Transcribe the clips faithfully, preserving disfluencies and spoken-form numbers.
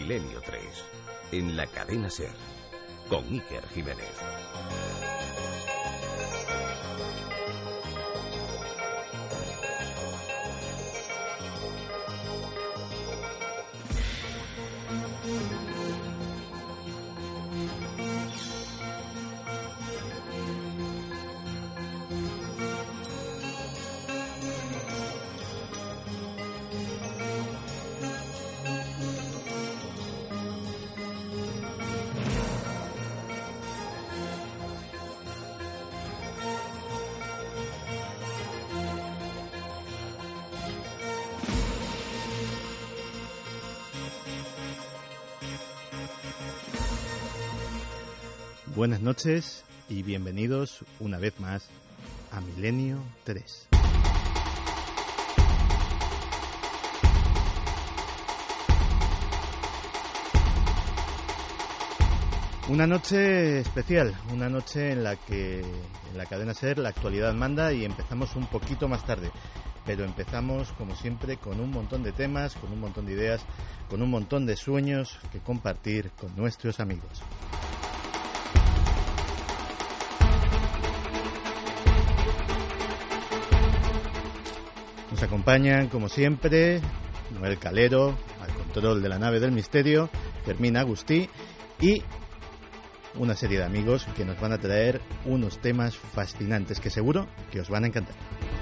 Milenio tres, en la cadena SER, con Iker Jiménez. Buenas noches y bienvenidos una vez más a Milenio tres. Una noche especial, una noche en la que en la cadena SER la actualidad manda y empezamos un poquito más tarde. Pero empezamos, como siempre, con un montón de temas, con un montón de ideas, con un montón de sueños que compartir con nuestros amigos. Nos acompañan, como siempre, Noel Calero, al control de la nave del misterio, Fermín Agustí y una serie de amigos que nos van a traer unos temas fascinantes que seguro que os van a encantar.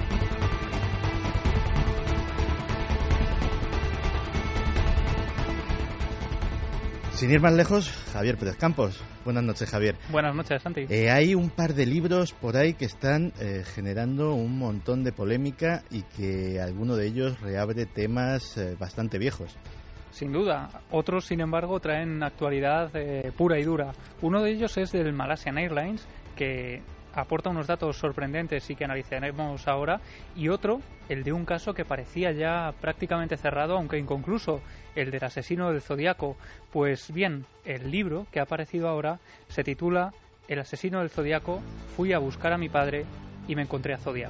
Sin ir más lejos, Javier Pérez Campos. Buenas noches, Javier. Buenas noches, Santi. Eh, hay un par de libros por ahí que están eh, generando un montón de polémica y que alguno de ellos reabre temas eh, bastante viejos. Sin duda. Otros, sin embargo, traen actualidad eh, pura y dura. Uno de ellos es del Malaysian Airlines, que aporta unos datos sorprendentes y que analizaremos ahora, y otro, el de un caso que parecía ya prácticamente cerrado, aunque inconcluso, el del asesino del Zodíaco. Pues bien, el libro que ha aparecido ahora se titula El asesino del Zodíaco, fui a buscar a mi padre y me encontré a Zodiac.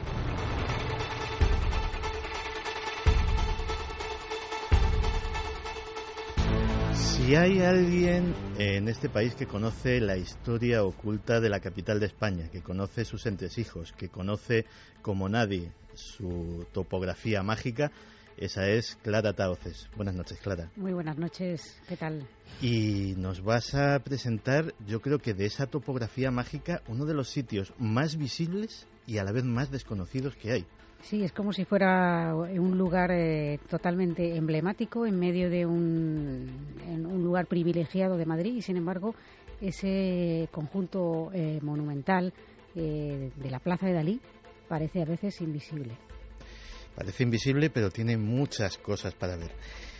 Si hay alguien en este país que conoce la historia oculta de la capital de España, que conoce sus entresijos, que conoce como nadie su topografía mágica, esa es Clara Tahoces. Buenas noches, Clara. Muy buenas noches, ¿qué tal? Y nos vas a presentar, yo creo que de esa topografía mágica, uno de los sitios más visibles y a la vez más desconocidos que hay. Sí, es como si fuera un lugar eh, totalmente emblemático en medio de un, en un lugar privilegiado de Madrid y, sin embargo, ese conjunto eh, monumental eh, de la Plaza de Dalí parece a veces invisible. Parece invisible, pero tiene muchas cosas para ver.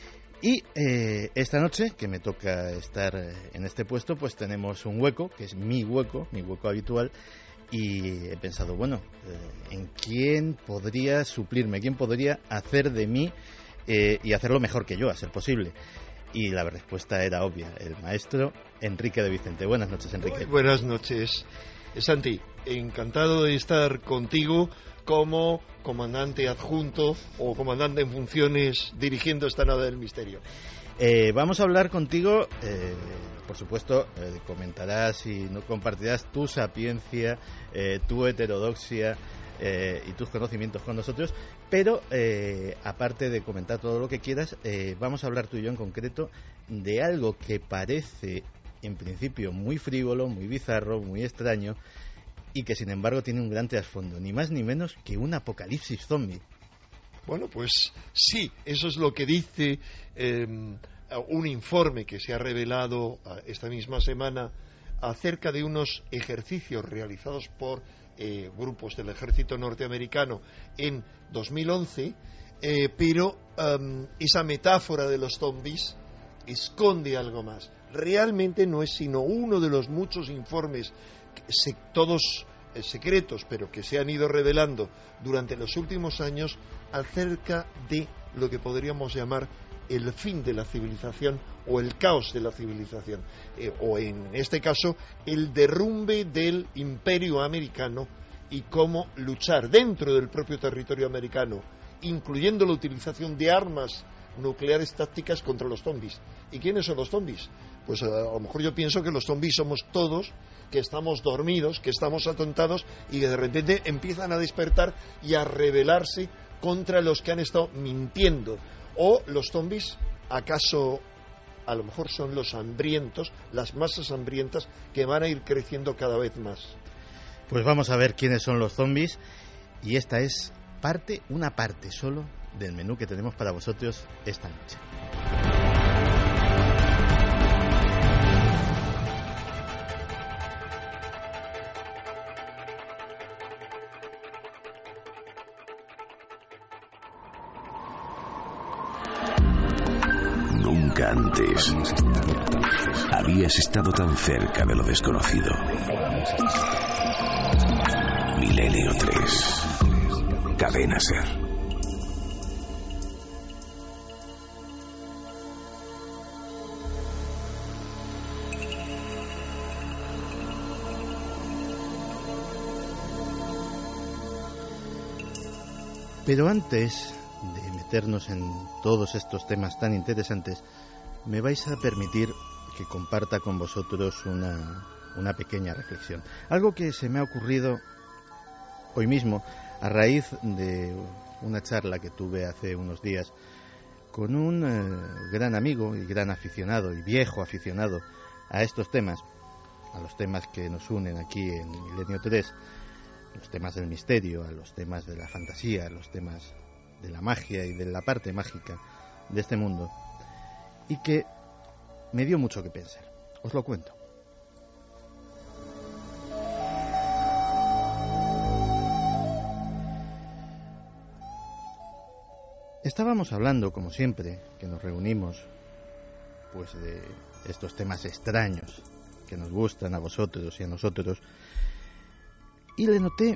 Y eh, esta noche, que me toca estar en este puesto, pues tenemos un hueco, que es mi hueco, mi hueco habitual. Y he pensado, bueno, eh, ¿en quién podría suplirme? ¿Quién podría hacer de mí eh, y hacerlo mejor que yo, a ser posible? Y la respuesta era obvia, el maestro Enrique de Vicente. Buenas noches, Enrique. Muy buenas noches, Santi. Encantado de estar contigo como comandante adjunto o comandante en funciones dirigiendo esta nave del misterio. Eh, vamos a hablar contigo, eh, por supuesto, eh, comentarás y no compartirás tu sapiencia, eh, tu heterodoxia eh, y tus conocimientos con nosotros, pero eh, aparte de comentar todo lo que quieras, eh, vamos a hablar tú y yo en concreto de algo que parece en principio muy frívolo, muy bizarro, muy extraño y que sin embargo tiene un gran trasfondo, ni más ni menos que un apocalipsis zombie. Bueno, pues sí, eso es lo que dice eh, un informe que se ha revelado esta misma semana acerca de unos ejercicios realizados por eh, grupos del ejército norteamericano en dos mil once, eh, pero um, esa metáfora de los zombies esconde algo más. Realmente no es sino uno de los muchos informes, se, todos eh, secretos, pero que se han ido revelando durante los últimos años acerca de lo que podríamos llamar el fin de la civilización o el caos de la civilización, eh, o en este caso el derrumbe del imperio americano y cómo luchar dentro del propio territorio americano, incluyendo la utilización de armas nucleares tácticas contra los zombies. ¿Y quiénes son los zombies? Pues a lo mejor yo pienso que los zombies somos todos, que estamos dormidos, que estamos atontados y que de repente empiezan a despertar y a rebelarse contra los que han estado mintiendo. O los zombies, acaso a lo mejor son los hambrientos, las masas hambrientas que van a ir creciendo cada vez más. Pues vamos a ver quiénes son los zombies, y esta es parte, una parte solo del menú que tenemos para vosotros esta noche. Nunca antes habías estado tan cerca de lo desconocido. Milenio tres. Cadena Ser. Pero antes de meternos en todos estos temas tan interesantes, me vais a permitir que comparta con vosotros una, una pequeña reflexión. Algo que se me ha ocurrido hoy mismo a raíz de una charla que tuve hace unos días con un eh, gran amigo y gran aficionado y viejo aficionado a estos temas, a los temas que nos unen aquí en Milenio tres, los temas del misterio, a los temas de la fantasía, a los temas de la magia y de la parte mágica de este mundo, y que me dio mucho que pensar. Os lo cuento. Estábamos hablando, como siempre, que nos reunimos, pues de estos temas extraños que nos gustan a vosotros y a nosotros, y le noté,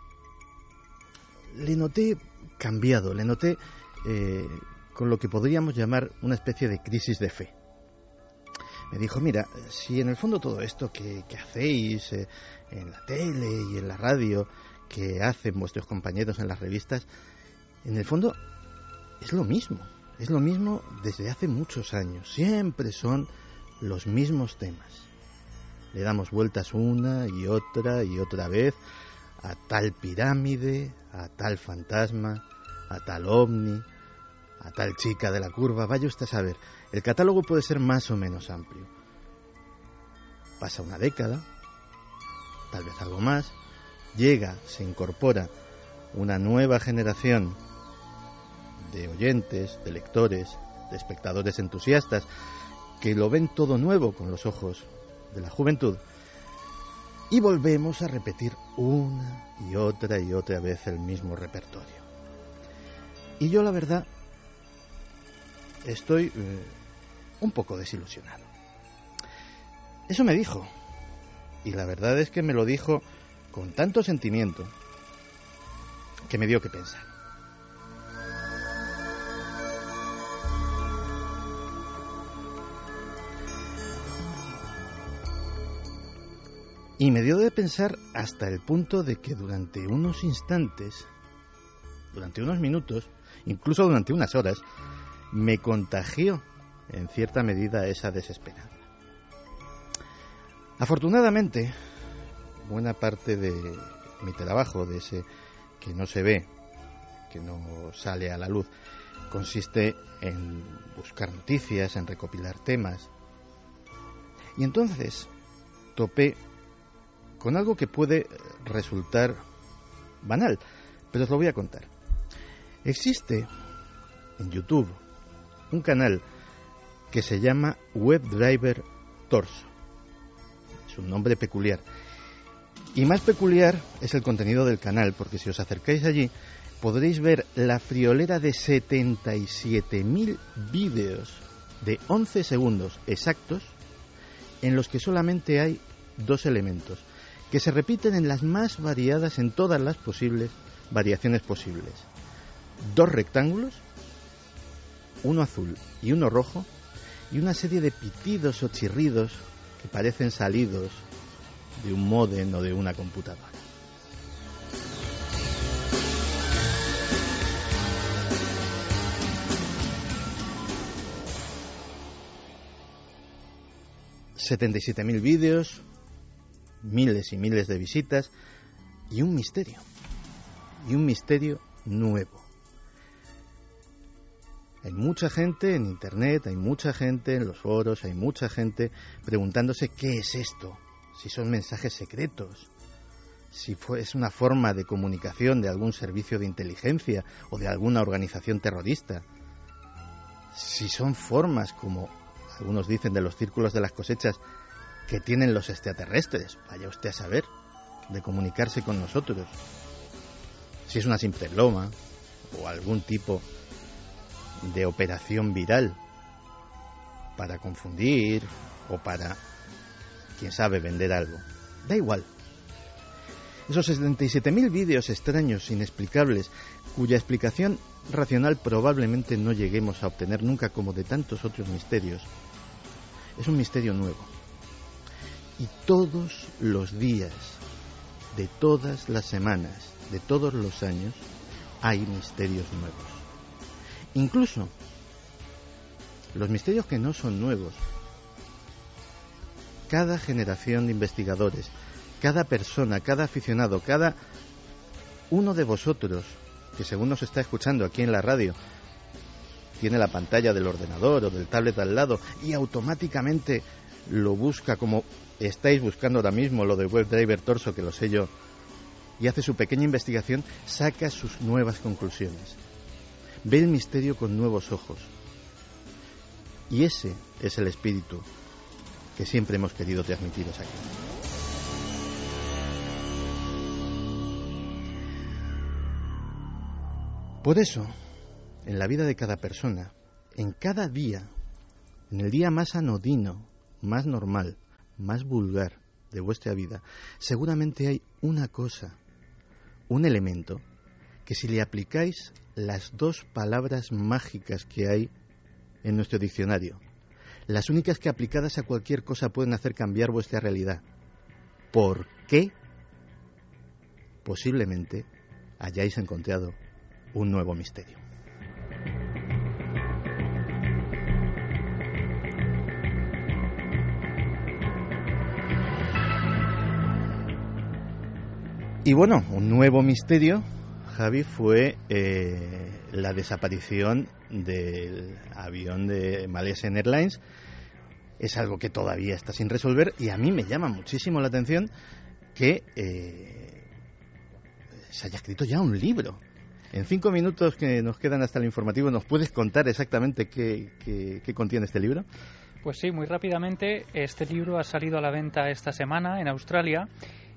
le noté cambiado, le noté eh, con lo que podríamos llamar una especie de crisis de fe. Me dijo, mira, si en el fondo todo esto que, que hacéis eh, en la tele y en la radio, que hacen vuestros compañeros en las revistas, en el fondo es lo mismo, es lo mismo desde hace muchos años, siempre son los mismos temas. Le damos vueltas una y otra y otra vez a tal pirámide, a tal fantasma, a tal ovni, a tal chica de la curva. Vaya usted a saber, el catálogo puede ser más o menos amplio. Pasa una década, tal vez algo más, llega, se incorpora una nueva generación de oyentes, de lectores, de espectadores entusiastas, que lo ven todo nuevo con los ojos de la juventud, y volvemos a repetir una y otra y otra vez el mismo repertorio. Y yo, la verdad, estoy eh, un poco desilusionado. Eso me dijo, y la verdad es que me lo dijo con tanto sentimiento que me dio que pensar. Y me dio de pensar hasta el punto de que durante unos instantes, durante unos minutos, incluso durante unas horas, me contagió en cierta medida esa desesperanza. Afortunadamente, buena parte de mi trabajo, de ese que no se ve, que no sale a la luz, consiste en buscar noticias, en recopilar temas. Y entonces topé con algo que puede resultar banal, pero os lo voy a contar. Existe en YouTube un canal que se llama WebDriver Torso. Es un nombre peculiar. Y más peculiar es el contenido del canal, porque si os acercáis allí podréis ver la friolera de setenta y siete mil vídeos de once segundos exactos en los que solamente hay dos elementos que se repiten en las más variadas, en todas las posibles variaciones posibles. Dos rectángulos, uno azul y uno rojo, y una serie de pitidos o chirridos que parecen salidos de un módem o de una computadora. setenta y siete mil vídeos, miles y miles de visitas y un misterio. Y un misterio nuevo. Hay mucha gente en Internet, hay mucha gente en los foros, hay mucha gente preguntándose qué es esto, si son mensajes secretos, si fue, es una forma de comunicación de algún servicio de inteligencia o de alguna organización terrorista, si son formas, como algunos dicen, de los círculos de las cosechas que tienen los extraterrestres, vaya usted a saber, de comunicarse con nosotros, si es una simple broma o algún tipo de operación viral para confundir o para, quién sabe, vender algo. Da igual. Esos setenta y siete mil vídeos extraños, inexplicables, cuya explicación racional probablemente no lleguemos a obtener nunca, como de tantos otros misterios, es un misterio nuevo. Y todos los días, de todas las semanas, de todos los años, hay misterios nuevos. Incluso los misterios que no son nuevos, cada generación de investigadores, cada persona, cada aficionado, cada uno de vosotros que según nos está escuchando aquí en la radio tiene la pantalla del ordenador o del tablet al lado y automáticamente lo busca, como estáis buscando ahora mismo lo de WebDriver Torso, que lo sé yo, y hace su pequeña investigación, saca sus nuevas conclusiones. Ve el misterio con nuevos ojos. Y ese es el espíritu que siempre hemos querido transmitiros aquí. Por eso, en la vida de cada persona, en cada día, en el día más anodino, más normal, más vulgar de vuestra vida, seguramente hay una cosa, un elemento, que si le aplicáis las dos palabras mágicas que hay en nuestro diccionario, las únicas que aplicadas a cualquier cosa pueden hacer cambiar vuestra realidad. ¿Por qué? Posiblemente hayáis encontrado un nuevo misterio. Y bueno, un nuevo misterio, Javi, fue eh, la desaparición del avión de Malaysian Airlines. Es algo que todavía está sin resolver y a mí me llama muchísimo la atención que eh, se haya escrito ya un libro. En cinco minutos que nos quedan hasta el informativo, ¿nos puedes contar exactamente qué, qué, qué contiene este libro? Pues sí, muy rápidamente. Este libro ha salido a la venta esta semana en Australia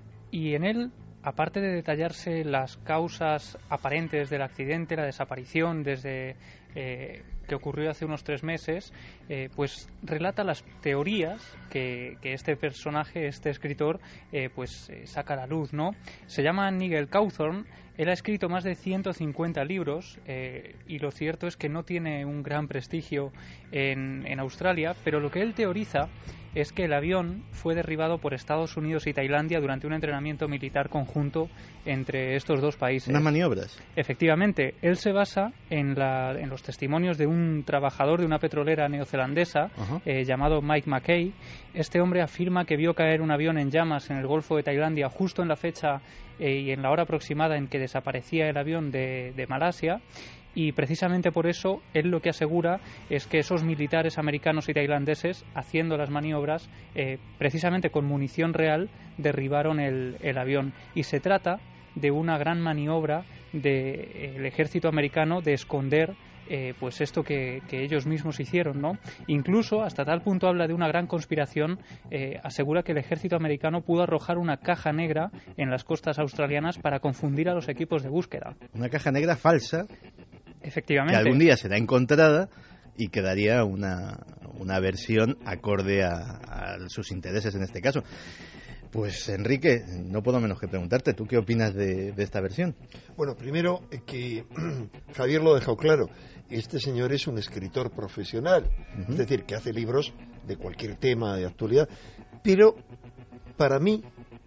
y en él, aparte de detallarse las causas aparentes del accidente, la desaparición desde eh, que ocurrió hace unos tres meses, eh, pues relata las teorías que, que este personaje, este escritor, eh, pues eh, saca a la luz, ¿no? Se llama Nigel Cawthorne. Él ha escrito más de ciento cincuenta libros eh, y lo cierto es que no tiene un gran prestigio en, en Australia, pero lo que él teoriza es que el avión fue derribado por Estados Unidos y Tailandia durante un entrenamiento militar conjunto entre estos dos países. ¿Unas maniobras? Efectivamente, él se basa en, la, en los testimonios de un trabajador de una petrolera neozelandesa eh, llamado Mike McKay. Este hombre afirma que vio caer un avión en llamas en el Golfo de Tailandia justo en la fecha eh, y en la hora aproximada en que desaparecía el avión de, de Malasia. Y precisamente por eso él lo que asegura es que esos militares americanos y tailandeses, haciendo las maniobras, eh, precisamente con munición real, derribaron el, el avión. Y se trata de una gran maniobra del ejército americano de esconder eh, pues esto que, que ellos mismos hicieron, ¿no? Incluso hasta tal punto habla de una gran conspiración, eh, asegura que el ejército americano pudo arrojar una caja negra en las costas australianas para confundir a los equipos de búsqueda. Una caja negra falsa. Efectivamente. Que algún día será encontrada y quedaría una, una versión acorde a, a sus intereses en este caso. Pues Enrique, no puedo menos que preguntarte, ¿tú qué opinas de, de esta versión? Bueno, primero eh, que Javier lo ha dejado claro, este señor es un escritor profesional, uh-huh. es decir, que hace libros de cualquier tema de actualidad, pero para mí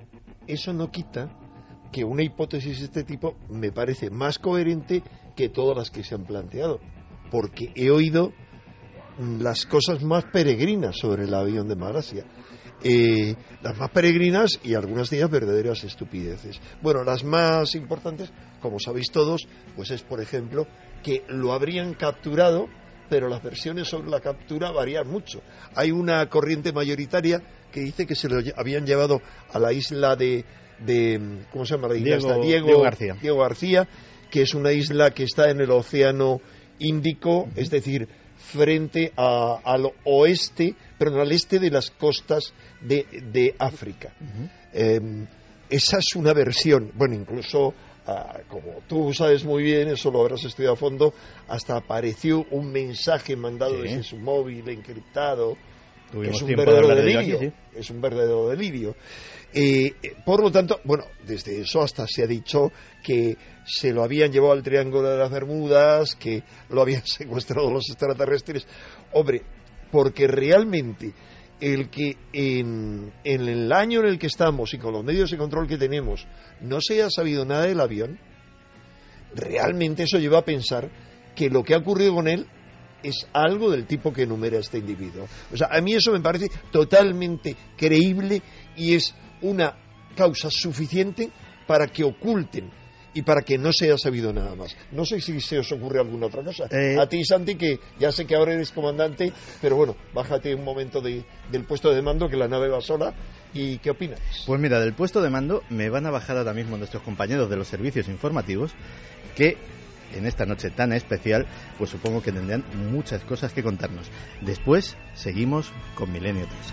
eso no quita que una hipótesis de este tipo me parece más coherente que todas las que se han planteado, porque he oído las cosas más peregrinas sobre el avión de Malasia. eh, las más peregrinas y algunas de ellas verdaderas estupideces. Bueno, las más importantes, como sabéis todos, pues es, por ejemplo, que lo habrían capturado, pero las versiones sobre la captura varían mucho. Hay una corriente mayoritaria que dice que se lo habían llevado a la isla de, de ¿cómo se llama la isla? Diego, Diego, Diego García. Diego García, que es una isla que está en el Océano Índico, uh-huh. es decir, frente a, al oeste, pero al este de las costas de, de África. Uh-huh. Eh, esa es una versión, bueno, incluso, ah, como tú sabes muy bien, eso lo habrás estudiado a fondo, hasta apareció un mensaje mandado sí. desde su móvil encriptado, que es un verdadero de delirio, aquí, sí. es un verdadero delirio. Eh, por lo tanto, bueno, desde eso hasta se ha dicho que se lo habían llevado al Triángulo de las Bermudas, que lo habían secuestrado los extraterrestres. Hombre, porque realmente el que en, en el año en el que estamos y con los medios de control que tenemos no se haya sabido nada del avión, realmente eso lleva a pensar que lo que ha ocurrido con él es algo del tipo que enumera este individuo. O sea, a mí eso me parece totalmente creíble y es una causa suficiente para que oculten y para que no se haya sabido nada más. No sé si se os ocurre alguna otra cosa. Eh... A ti, Santi, que ya sé que ahora eres comandante, pero bueno, bájate un momento de, del puesto de mando, que la nave va sola. ¿Y qué opinas? Pues mira, del puesto de mando me van a bajar ahora mismo nuestros compañeros de los servicios informativos, que en esta noche tan especial, pues supongo que tendrán muchas cosas que contarnos. Después seguimos con Milenio tres.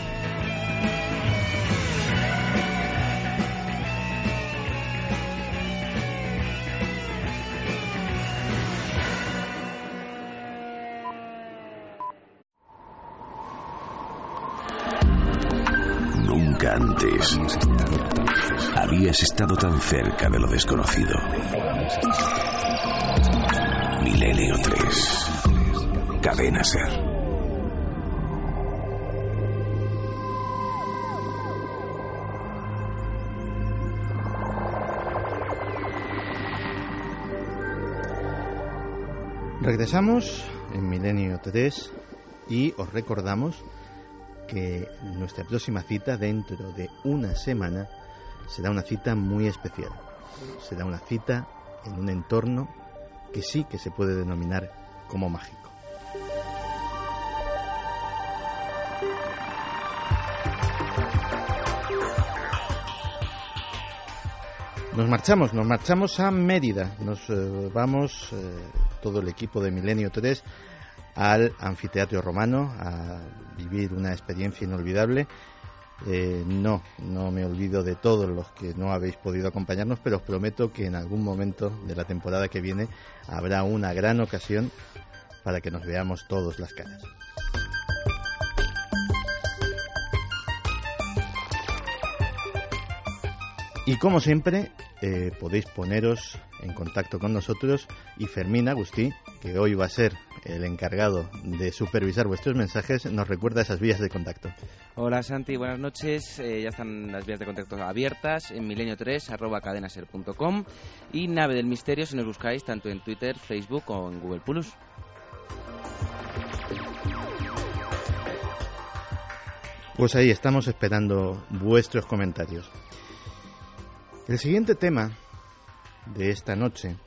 Nunca antes habías estado tan cerca de lo desconocido. Milenio tres. Cadena Ser. Regresamos en Milenio tres y os recordamos que nuestra próxima cita dentro de una semana será una cita muy especial. Será una cita en un entorno que sí que se puede denominar como mágico. Nos marchamos, nos marchamos a Mérida. Nos eh, vamos, eh, todo el equipo de Milenio tres, al Anfiteatro Romano a vivir una experiencia inolvidable. Eh, no, no me olvido de todos los que no habéis podido acompañarnos, pero os prometo que en algún momento de la temporada que viene habrá una gran ocasión para que nos veamos todos las caras. Y como siempre, eh, podéis poneros en contacto con nosotros, y Fermín Agustí, que hoy va a ser el encargado de supervisar vuestros mensajes, nos recuerda esas vías de contacto. Hola Santi, buenas noches. Eh, ya están las vías de contacto abiertas en milenio tres arroba cadenaser punto com y Nave del Misterio si nos buscáis tanto en Twitter, Facebook o en Google Plus. Pues ahí estamos esperando vuestros comentarios. El siguiente tema de esta noche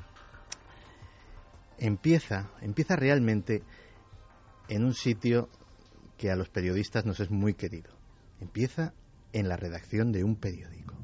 empieza, empieza realmente en un sitio que a los periodistas nos es muy querido. Empieza en la redacción de un periódico.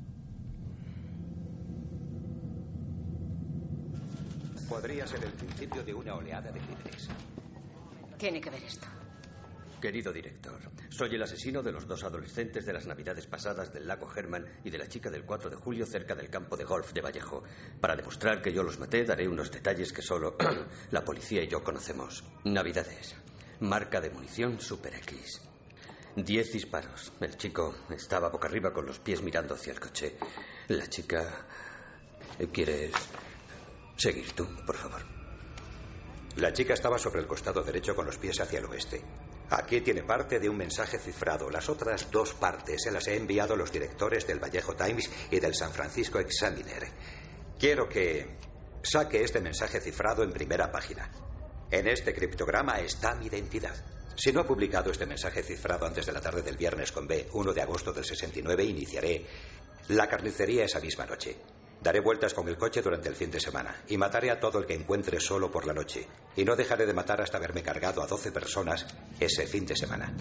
Podría ser el principio de una oleada de crímenes. Tiene que ver esto. Querido director, soy el asesino de los dos adolescentes de las navidades pasadas del lago Herman y de la chica del cuatro de julio cerca del campo de golf de Vallejo. Para demostrar que yo los maté, daré unos detalles que solo la policía y yo conocemos. Navidades. Marca de munición Super X. Diez disparos. El chico estaba boca arriba con los pies mirando hacia el coche. La chica... ¿Quieres seguir tú, por favor? La chica estaba sobre el costado derecho con los pies hacia el oeste. Aquí tiene parte de un mensaje cifrado. Las otras dos partes se las he enviado a los directores del Vallejo Times y del San Francisco Examiner. Quiero que saque este mensaje cifrado en primera página. En este criptograma está mi identidad. Si no he publicado este mensaje cifrado antes de la tarde del viernes con B, uno de agosto del sesenta y nueve, iniciaré la carnicería esa misma noche. Daré vueltas con el coche durante el fin de semana y mataré a todo el que encuentre solo por la noche. Y no dejaré de matar hasta haberme cargado a doce personas ese fin de semana.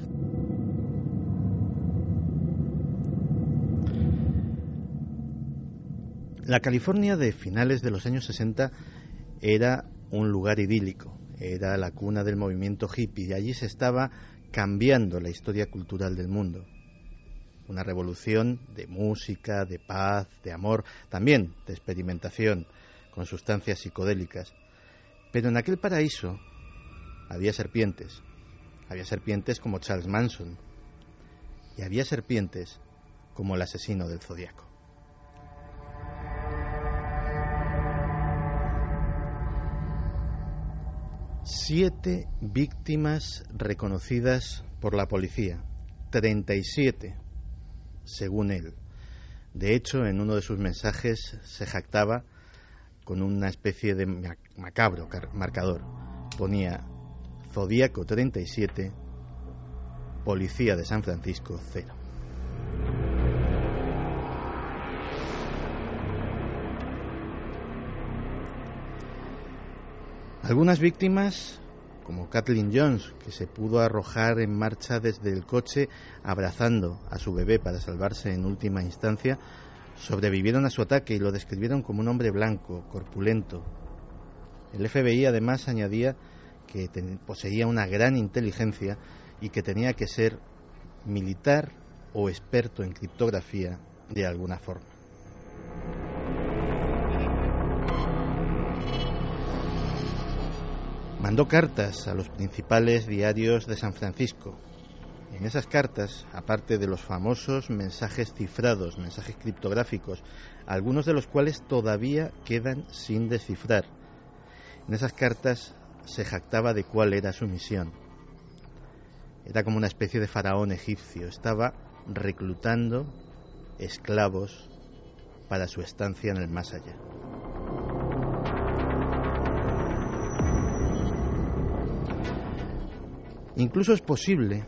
La California de finales de los años sesenta era un lugar idílico, era la cuna del movimiento hippie y allí se estaba cambiando la historia cultural del mundo. Una revolución de música, de paz, de amor, también de experimentación con sustancias psicodélicas. Pero en aquel paraíso había serpientes, había serpientes como Charles Manson y había serpientes como el asesino del Zodíaco. Siete víctimas reconocidas por la policía, treinta y siete según él. De hecho, en uno de sus mensajes se jactaba con una especie de macabro marcador. Ponía Zodíaco treinta y siete, Policía de San Francisco cero. Algunas víctimas, como Kathleen Jones, que se pudo arrojar en marcha desde el coche abrazando a su bebé para salvarse en última instancia, sobrevivieron a su ataque y lo describieron como un hombre blanco, corpulento. El F B I además añadía que ten- poseía una gran inteligencia y que tenía que ser militar o experto en criptografía de alguna forma. Mandó cartas a los principales diarios de San Francisco. En esas cartas, aparte de los famosos mensajes cifrados, mensajes criptográficos, algunos de los cuales todavía quedan sin descifrar, en esas cartas se jactaba de cuál era su misión. Era como una especie de faraón egipcio. Estaba reclutando esclavos para su estancia en el más allá. Incluso es posible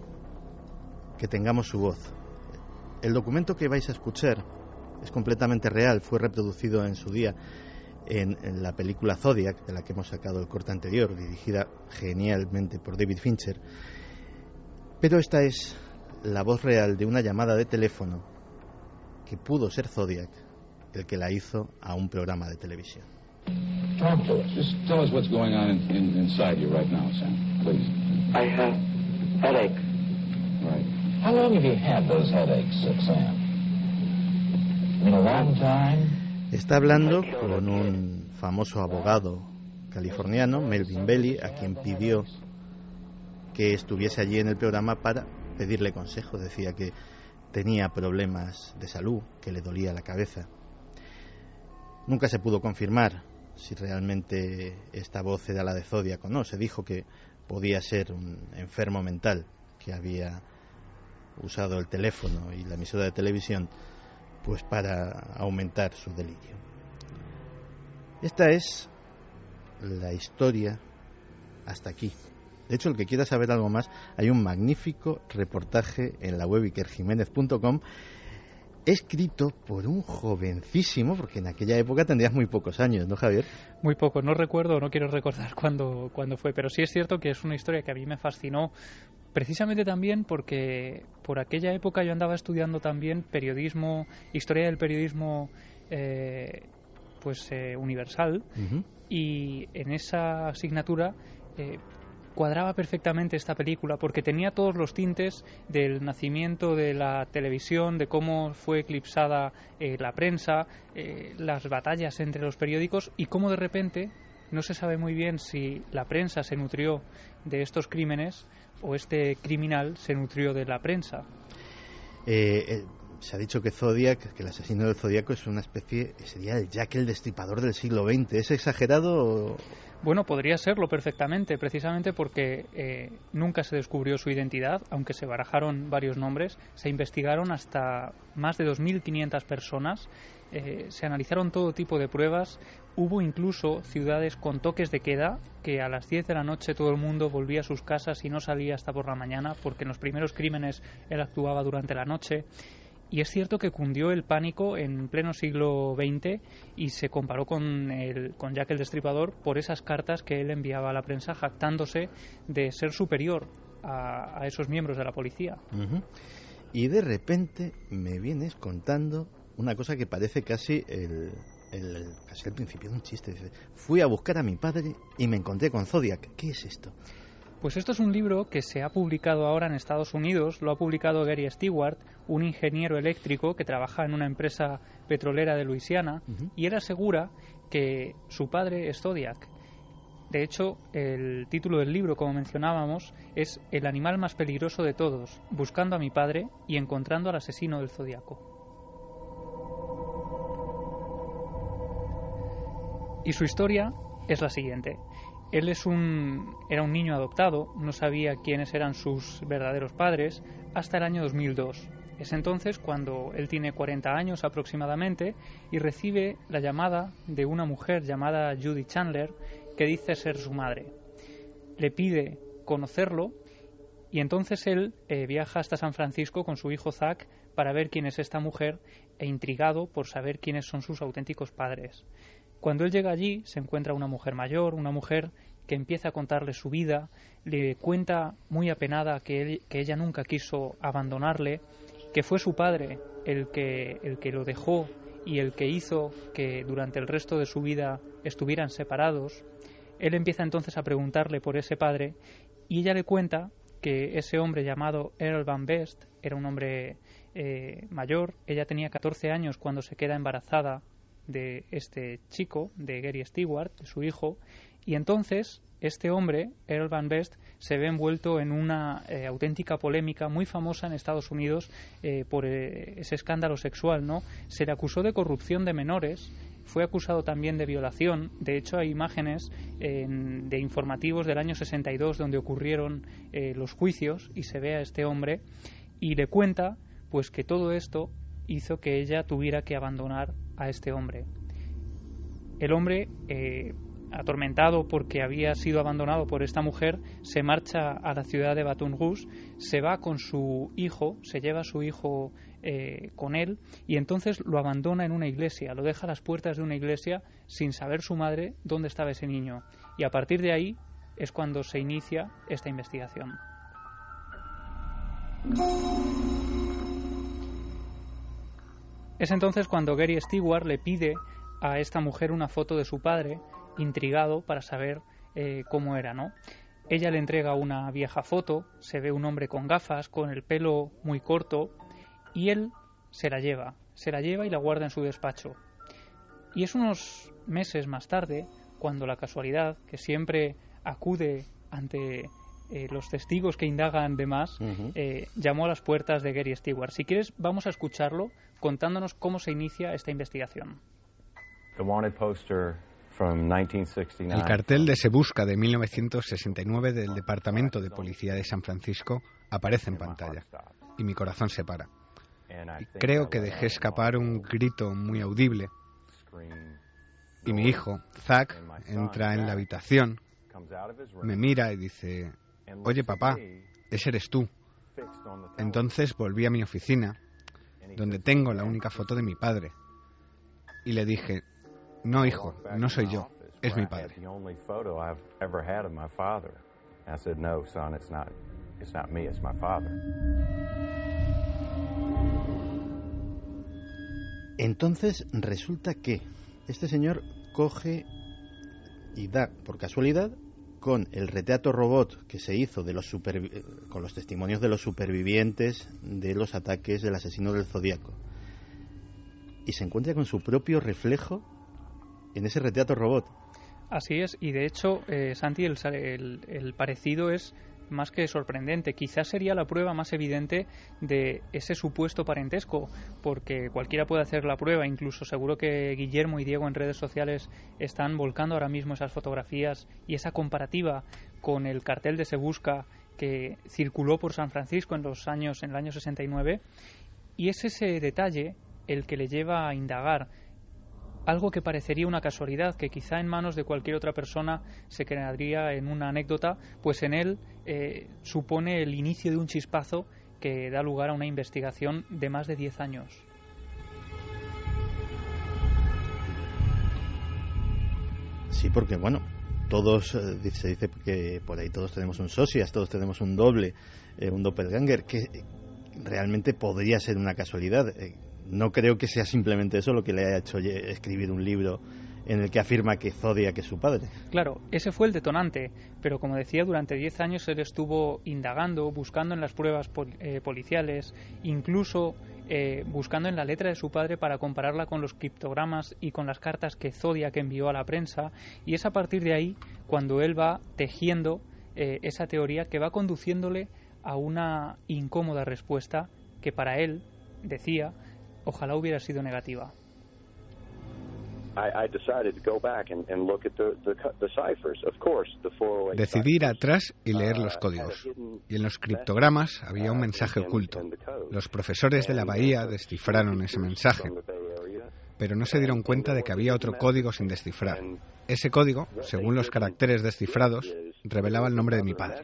que tengamos su voz. El documento que vais a escuchar es completamente real, fue reproducido en su día en, en la película Zodiac, de la que hemos sacado el corte anterior, dirigida genialmente por David Fincher. Pero esta es la voz real de una llamada de teléfono que pudo ser Zodiac el que la hizo a un programa de televisión. Talk to us. Just tell us what's going on in, in, inside you right now, Sam. Please. I have headache. Right. How long have you had those headaches, Sam? Been a long time? Está hablando con un famoso abogado californiano, Melvin Belli, a quien pidió que estuviese allí en el programa para pedirle consejo. Decía que tenía problemas de salud, que le dolía la cabeza. Nunca se pudo confirmar si realmente esta voz era la de Zodiac o no. Se dijo que podía ser un enfermo mental que había usado el teléfono y la emisora de televisión pues para aumentar su delirio. Esta es la historia hasta aquí. De hecho, el que quiera saber algo más, hay un magnífico reportaje en la web iker jiménez punto com escrito por un jovencísimo, porque en aquella época tendrías muy pocos años, ¿no, Javier? Muy poco, no recuerdo, no quiero recordar cuándo, cuándo fue, pero sí es cierto que es una historia que a mí me fascinó, precisamente también porque por aquella época yo andaba estudiando también periodismo, historia del periodismo eh, pues eh, universal, uh-huh. Y en esa asignatura eh, cuadraba perfectamente esta película porque tenía todos los tintes del nacimiento de la televisión, de cómo fue eclipsada eh, la prensa, eh, las batallas entre los periódicos y cómo de repente no se sabe muy bien si la prensa se nutrió de estos crímenes o este criminal se nutrió de la prensa. Eh, eh, se ha dicho que Zodiac, que el asesino del Zodíaco es una especie, sería el Jack el Destripador del siglo veinte. ¿Es exagerado o...? Bueno, podría serlo perfectamente, precisamente porque eh, nunca se descubrió su identidad, aunque se barajaron varios nombres, se investigaron hasta más de dos mil quinientas personas eh, se analizaron todo tipo de pruebas. Hubo incluso ciudades con toques de queda, que a las diez de la noche todo el mundo volvía a sus casas y no salía hasta por la mañana, porque en los primeros crímenes él actuaba durante la noche. Y es cierto que cundió el pánico en pleno siglo veinte y se comparó con, el, con Jack el Destripador por esas cartas que él enviaba a la prensa jactándose de ser superior a, a esos miembros de la policía. Uh-huh. Y de repente me vienes contando una cosa que parece casi el, el, casi el principio de un chiste. Dice, fui a buscar a mi padre y me encontré con Zodiac. ¿Qué es esto? Pues esto es un libro que se ha publicado ahora en Estados Unidos, lo ha publicado Gary Stewart, un ingeniero eléctrico que trabaja en una empresa petrolera de Luisiana, uh-huh. y él asegura que su padre es Zodiac. De hecho, el título del libro, como mencionábamos, es El animal más peligroso de todos, buscando a mi padre y encontrando al asesino del Zodíaco. Y su historia es la siguiente. Él es un, era un niño adoptado, no sabía quiénes eran sus verdaderos padres hasta el año dos mil dos. Es entonces cuando él tiene cuarenta años aproximadamente y recibe la llamada de una mujer llamada Judy Chandler que dice ser su madre. Le pide conocerlo y entonces él eh, viaja hasta San Francisco con su hijo Zack para ver quién es esta mujer e intrigado por saber quiénes son sus auténticos padres. Cuando él llega allí se encuentra una mujer mayor, una mujer que empieza a contarle su vida, le cuenta muy apenada que, él, que ella nunca quiso abandonarle, que fue su padre el que, el que lo dejó y el que hizo que durante el resto de su vida estuvieran separados. Él empieza entonces a preguntarle por ese padre y ella le cuenta que ese hombre llamado Earl Van Best era un hombre eh, mayor. Ella tenía catorce años cuando se queda embarazada de este chico, de Gary Stewart, de su hijo, y entonces este hombre, Earl Van Best, se ve envuelto en una eh, auténtica polémica muy famosa en Estados Unidos eh, por eh, ese escándalo sexual, ¿no? Se le acusó de corrupción de menores, fue acusado también de violación. De hecho, hay imágenes eh, de informativos del año sesenta y dos donde ocurrieron eh, los juicios y se ve a este hombre y le cuenta pues que todo esto hizo que ella tuviera que abandonar a este hombre. El hombre, eh, atormentado porque había sido abandonado por esta mujer, se marcha a la ciudad de Baton Rouge, se va con su hijo, se lleva a su hijo eh, con él y entonces lo abandona en una iglesia, lo deja a las puertas de una iglesia sin saber su madre dónde estaba ese niño. Y a partir de ahí es cuando se inicia esta investigación. Es entonces cuando Gary Stewart le pide a esta mujer una foto de su padre, intrigado para saber eh, cómo era, ¿no? Ella le entrega una vieja foto, se ve un hombre con gafas, con el pelo muy corto, y él se la lleva, se la lleva y la guarda en su despacho. Y es unos meses más tarde, cuando la casualidad, que siempre acude ante eh, los testigos que indagan de más, uh-huh. eh, llamó a las puertas de Gary Stewart. Si quieres, vamos a escucharlo contándonos cómo se inicia esta investigación. El cartel de Se Busca de mil novecientos sesenta y nueve del Departamento de Policía de San Francisco aparece en pantalla y mi corazón se para. Y creo que dejé escapar un grito muy audible y mi hijo, Zack, entra en la habitación, me mira y dice: «Oye, papá, ese eres tú». Entonces volví a mi oficina, donde tengo la única foto de mi padre, y le dije: «No, hijo, no soy yo, es mi padre». Entonces resulta que este señor coge y da, por casualidad, con el retrato robot que se hizo de los supervi- con los testimonios de los supervivientes de los ataques del asesino del Zodíaco, y se encuentra con su propio reflejo en ese retrato robot. Así es, y de hecho, eh, Santi, el, el, el parecido es más que sorprendente. Quizás sería la prueba más evidente de ese supuesto parentesco, porque cualquiera puede hacer la prueba. Incluso seguro que Guillermo y Diego en redes sociales están volcando ahora mismo esas fotografías y esa comparativa con el cartel de Se Busca que circuló por San Francisco en los años en el año sesenta y nueve, y es ese detalle el que le lleva a indagar. Algo que parecería una casualidad, que quizá en manos de cualquier otra persona se quedaría en una anécdota, pues en él eh, supone el inicio de un chispazo que da lugar a una investigación de más de diez años. Sí, porque bueno, todos, eh, se dice que por ahí todos tenemos un socias, todos tenemos un doble, eh, un doppelganger, que realmente podría ser una casualidad. Eh, no creo que sea simplemente eso lo que le haya hecho escribir un libro en el que afirma que Zodiac es su padre. Claro, ese fue el detonante, pero como decía, durante diez años él estuvo indagando, buscando en las pruebas pol- eh, policiales, incluso eh, buscando en la letra de su padre para compararla con los criptogramas y con las cartas que Zodiac envió a la prensa, y es a partir de ahí cuando él va tejiendo eh, esa teoría que va conduciéndole a una incómoda respuesta que para él, decía, ojalá hubiera sido negativa. Decidí ir atrás y leer los códigos. Y en los criptogramas había un mensaje oculto. Los profesores de la Bahía descifraron ese mensaje, pero no se dieron cuenta de que había otro código sin descifrar. Ese código, según los caracteres descifrados, revelaba el nombre de mi padre.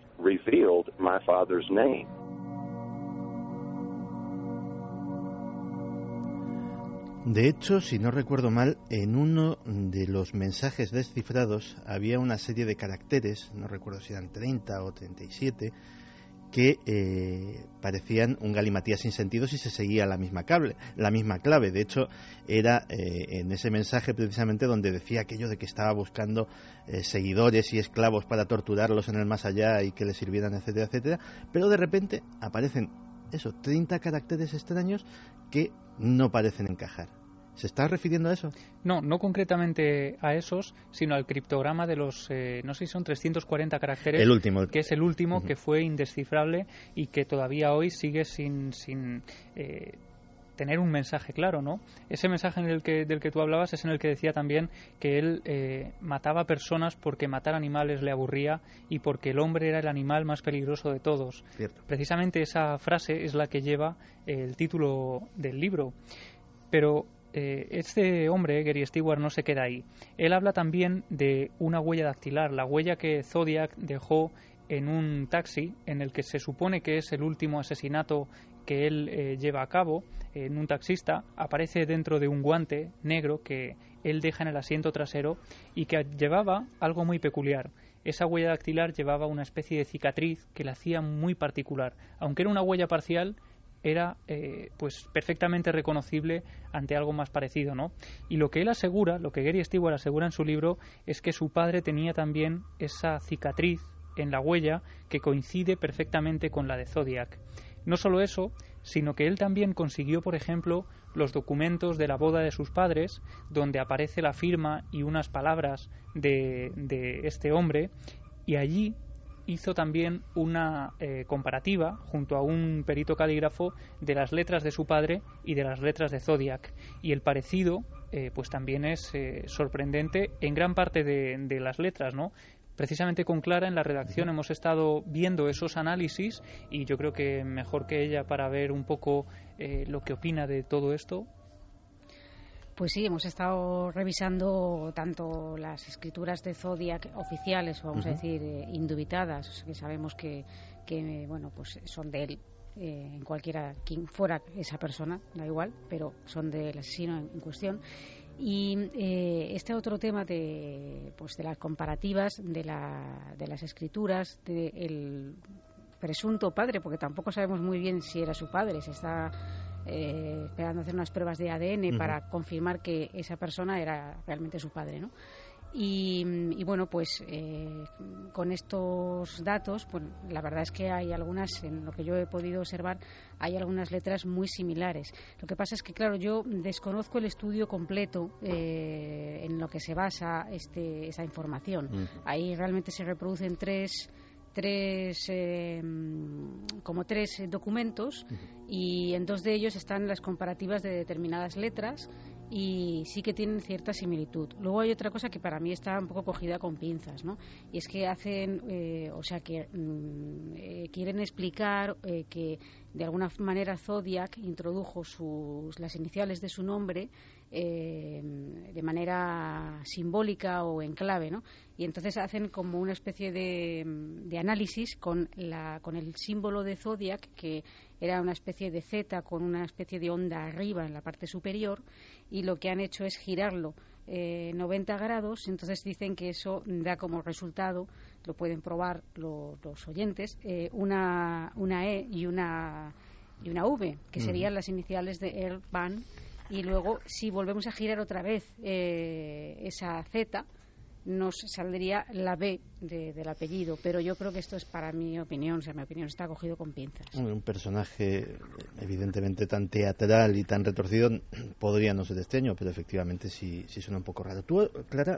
De hecho, si no recuerdo mal, en uno de los mensajes descifrados había una serie de caracteres, no recuerdo si eran treinta o treinta y siete, que eh, parecían un galimatías sin sentido si se seguía la misma, cable, la misma clave. De hecho, era eh, en ese mensaje precisamente donde decía aquello de que estaba buscando eh, seguidores y esclavos para torturarlos en el más allá y que les sirvieran, etcétera, etcétera. Pero de repente aparecen eso, treinta caracteres extraños que no parecen encajar. ¿Se está refiriendo a eso? No, no concretamente a esos, sino al criptograma de los, eh, no sé si son trescientos cuarenta caracteres, el último. que es el último, Uh-huh. que fue indescifrable y que todavía hoy sigue sin, sin eh, tener un mensaje claro, ¿no? Ese mensaje en el que, del que tú hablabas es en el que decía también que él eh, mataba personas porque matar animales le aburría y porque el hombre era el animal más peligroso de todos. Cierto. Precisamente esa frase es la que lleva el título del libro. Pero eh, este hombre, Gary Stewart, no se queda ahí. Él habla también de una huella dactilar, la huella que Zodiac dejó en un taxi, en el que se supone que es el último asesinato que él eh, lleva a cabo, en un taxista. Aparece dentro de un guante negro que él deja en el asiento trasero y que llevaba algo muy peculiar. Esa huella dactilar llevaba una especie de cicatriz que la hacía muy particular. Aunque era una huella parcial, era eh, pues perfectamente reconocible ante algo más parecido, ¿no? Y lo que él asegura, lo que Gary Stewart asegura en su libro, es que su padre tenía también esa cicatriz en la huella que coincide perfectamente con la de Zodiac. No solo eso, sino que él también consiguió, por ejemplo, los documentos de la boda de sus padres, donde aparece la firma y unas palabras de, de este hombre, y allí hizo también una eh, comparativa junto a un perito calígrafo de las letras de su padre y de las letras de Zodiac, y el parecido eh, pues también es eh, sorprendente en gran parte de, de las letras, ¿no? Precisamente con Clara en la redacción hemos estado viendo esos análisis y yo creo que mejor que ella para ver un poco eh, lo que opina de todo esto. Pues sí, hemos estado revisando tanto las escrituras de Zodiac oficiales, vamos uh-huh. a decir, eh, indubitadas, que sabemos que, que bueno, pues son de él, eh, en cualquiera, quien fuera esa persona, da igual, pero son del asesino en, en cuestión. Y eh, este otro tema de, pues de las comparativas de, la, de las escrituras del presunto padre, porque tampoco sabemos muy bien si era su padre, se está eh, esperando hacer unas pruebas de A D N uh-huh. para confirmar que esa persona era realmente su padre, ¿no? Y, y bueno, pues eh, con estos datos, bueno, la verdad es que hay algunas, en lo que yo he podido observar, hay algunas letras muy similares. Lo que pasa es que, claro, yo desconozco el estudio completo eh, en lo que se basa este, esa información. Uh-huh. Ahí realmente se reproducen tres tres eh, como tres documentos uh-huh. y en dos de ellos están las comparativas de determinadas letras y sí que tienen cierta similitud. Luego hay otra cosa que para mí está un poco cogida con pinzas, ¿no? Y es que hacen, eh, o sea, que mm, eh, quieren explicar eh, que de alguna manera Zodiac introdujo sus, las iniciales de su nombre eh, de manera simbólica o en clave, ¿no? Y entonces hacen como una especie de, de análisis con, la, con el símbolo de Zodiac, que era una especie de Z con una especie de onda arriba en la parte superior, y lo que han hecho es girarlo eh, noventa grados. Entonces dicen que eso da como resultado, lo pueden probar lo, los oyentes, eh, una, una E y una, y una V, que serían uh-huh. las iniciales de Earl Van. Y luego, si volvemos a girar otra vez eh, esa Z, nos saldría la B de, del apellido. Pero yo creo que esto es, para mi opinión, o sea, mi opinión está cogido con pinzas. Un personaje evidentemente tan teatral y tan retorcido podría no ser extraño, pero efectivamente sí, sí suena un poco raro. Tú, Clara,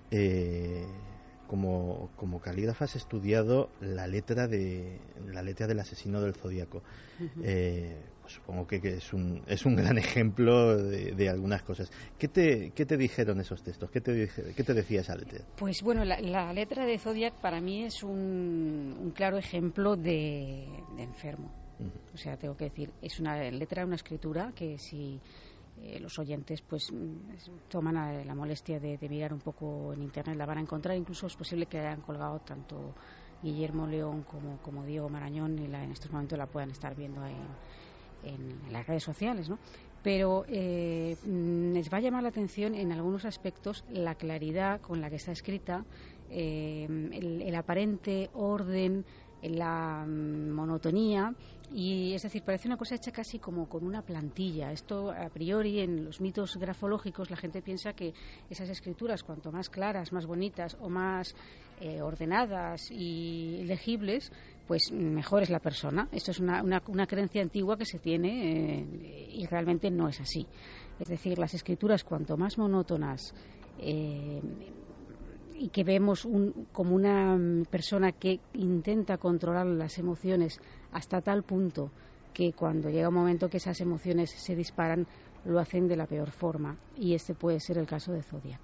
eh, como, como calígrafa has estudiado la letra de la letra del asesino del Zodíaco. Uh-huh. eh, pues supongo que, que es un es un gran ejemplo de, de algunas cosas. ¿Qué te qué te dijeron esos textos? ¿Qué te dije, qué te decía esa letra? Pues bueno, la, la letra de Zodiac para mí es un, un claro ejemplo de, de enfermo. Uh-huh. O sea, tengo que decir, es una letra, una escritura que si Eh, los oyentes pues toman a la molestia de, de mirar un poco en internet la van a encontrar. Incluso es posible que hayan colgado tanto Guillermo León como, como Diego Marañón y la, en estos momentos la puedan estar viendo en, en, en las redes sociales, ¿no? Pero eh, les va a llamar la atención en algunos aspectos la claridad con la que está escrita, eh, el, el aparente orden, la monotonía, y es decir, parece una cosa hecha casi como con una plantilla. Esto a priori en los mitos grafológicos la gente piensa que esas escrituras cuanto más claras, más bonitas o más eh, ordenadas y legibles, pues mejor es la persona. Esto es una, una, una creencia antigua que se tiene eh, y realmente no es así. Es decir, las escrituras cuanto más monótonas eh, y que vemos un, como una persona que intenta controlar las emociones hasta tal punto que cuando llega un momento que esas emociones se disparan, lo hacen de la peor forma, y este puede ser el caso de Zodiac.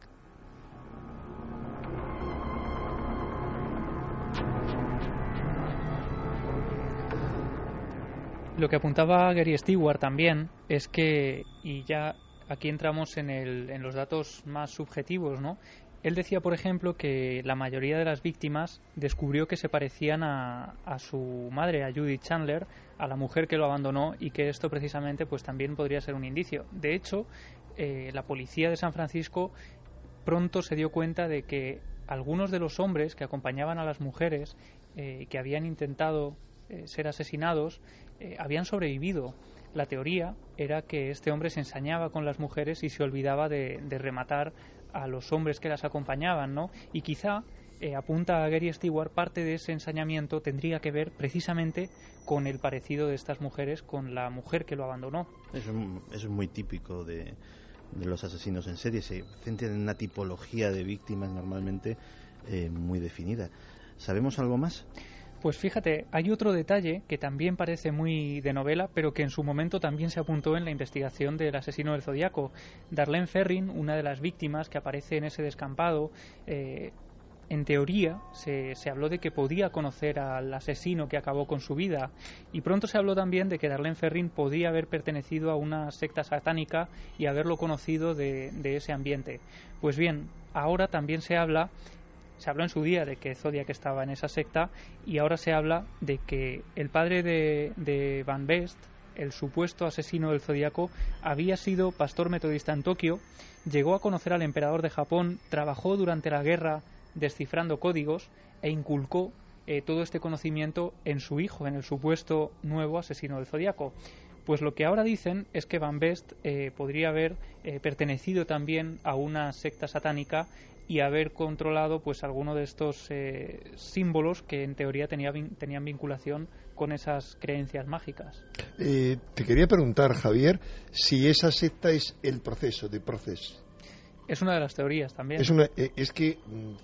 Lo que apuntaba Gary Stewart también es que, y ya aquí entramos en, el, en los datos más subjetivos, ¿no? Él decía, por ejemplo, que la mayoría de las víctimas descubrió que se parecían a, a su madre, a Judith Chandler, a la mujer que lo abandonó, y que esto precisamente pues también podría ser un indicio. De hecho, eh, la policía de San Francisco pronto se dio cuenta de que algunos de los hombres que acompañaban a las mujeres eh, que habían intentado eh, ser asesinados eh, habían sobrevivido. La teoría era que este hombre se ensañaba con las mujeres y se olvidaba de, de rematar a los hombres que las acompañaban, ¿no? Y quizá, eh, apunta a Gary Stewart, parte de ese ensañamiento tendría que ver precisamente con el parecido de estas mujeres con la mujer que lo abandonó. Eso, eso es muy típico de, de los asesinos en serie. Se centran en una tipología de víctimas normalmente eh, muy definida. ¿Sabemos algo más? Pues fíjate, hay otro detalle que también parece muy de novela, pero que en su momento también se apuntó en la investigación del asesino del Zodíaco. Darlene Ferrin, una de las víctimas que aparece en ese descampado, eh, en teoría se, se habló de que podía conocer al asesino que acabó con su vida, y pronto se habló también de que Darlene Ferrin podía haber pertenecido a una secta satánica y haberlo conocido de, de ese ambiente. Pues bien, ahora también se habla... Se habló en su día de que Zodiac estaba en esa secta, y ahora se habla de que el padre de, de Van Best, el supuesto asesino del Zodíaco, había sido pastor metodista en Tokio, llegó a conocer al emperador de Japón, trabajó durante la guerra descifrando códigos e inculcó eh, todo este conocimiento en su hijo, en el supuesto nuevo asesino del Zodíaco. Pues lo que ahora dicen es que Van Best eh, podría haber eh, pertenecido también a una secta satánica y haber controlado pues alguno de estos eh, símbolos que en teoría tenía, tenían vinculación con esas creencias mágicas. Eh, te quería preguntar, Javier, si esa secta es el proceso, de proceso. Es una de las teorías también. Es, una, eh, es que,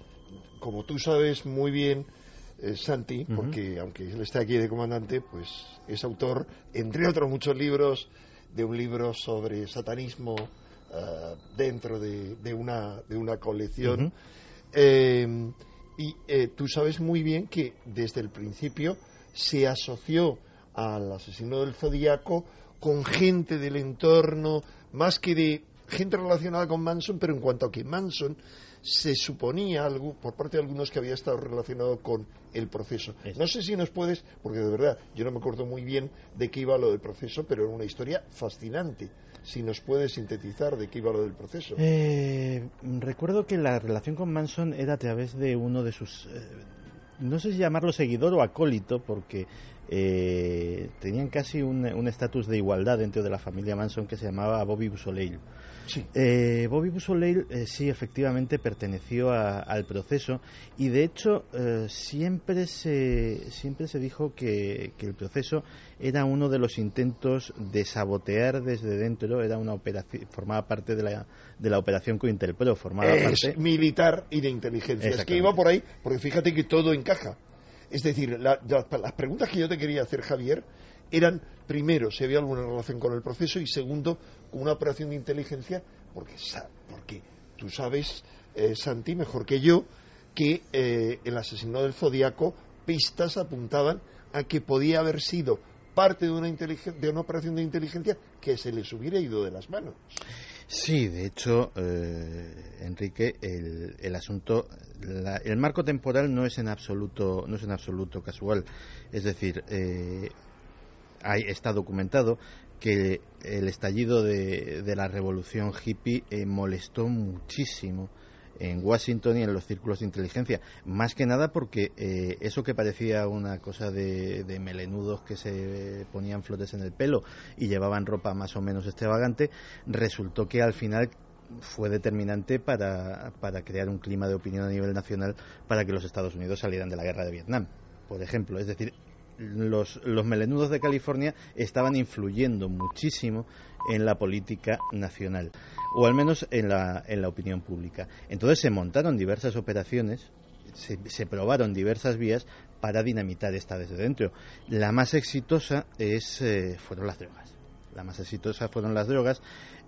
como tú sabes muy bien, eh, Santi, uh-huh. porque aunque él esté aquí de comandante, pues es autor, entre otros muchos libros, de un libro sobre satanismo uh, dentro de, de, una, de una colección. Uh-huh. eh, y eh, tú sabes muy bien que desde el principio se asoció al asesino del Zodíaco con gente del entorno, más que de gente relacionada con Manson, pero en cuanto a que Manson se suponía algo, por parte de algunos, que había estado relacionado con el proceso. No sé si nos puedes, porque de verdad yo no me acuerdo muy bien de qué iba lo del proceso, pero era una historia fascinante. Si nos puedes sintetizar de qué iba lo del proceso. Eh, recuerdo que la relación con Manson era a través de uno de sus... Eh, no sé si llamarlo seguidor o acólito, porque eh, tenían casi un estatus de igualdad dentro de la familia Manson, que se llamaba Bobby Beausoleil. Sí. Eh, Bobby Beausoleil eh, sí, efectivamente perteneció a, al proceso, y de hecho eh, siempre se siempre se dijo que, que el proceso era uno de los intentos de sabotear desde dentro. Era una operación, formaba parte de la de la operación COINTELPRO, formaba es parte militar y de inteligencia. Es que iba por ahí, porque fíjate que todo encaja. Es decir, la, la, las preguntas que yo te quería hacer, Javier, eran, primero, si había alguna relación con el proceso, y segundo, con una operación de inteligencia, porque, porque tú sabes, eh, Santi, mejor que yo, que eh, el asesino del Zodíaco, pistas apuntaban a que podía haber sido parte de una, de una operación de inteligencia que se les hubiera ido de las manos. Sí, de hecho, eh, Enrique, el, el asunto, la, el marco temporal no es en absoluto, no es en absoluto casual. Es decir, eh, hay, está documentado que el estallido de, de la revolución hippie eh, molestó muchísimo en Washington y en los círculos de inteligencia, más que nada porque eh, eso que parecía una cosa de, de melenudos que se ponían flores en el pelo y llevaban ropa más o menos extravagante, resultó que al final fue determinante para, para crear un clima de opinión a nivel nacional para que los Estados Unidos salieran de la guerra de Vietnam, por ejemplo. Es decir, los, los melenudos de California estaban influyendo muchísimo en la política nacional, o al menos en la, en la opinión pública. Entonces se montaron diversas operaciones, se, se probaron diversas vías para dinamitar esta desde dentro. La más exitosa es, eh, fueron las drogas. La más exitosa fueron las drogas.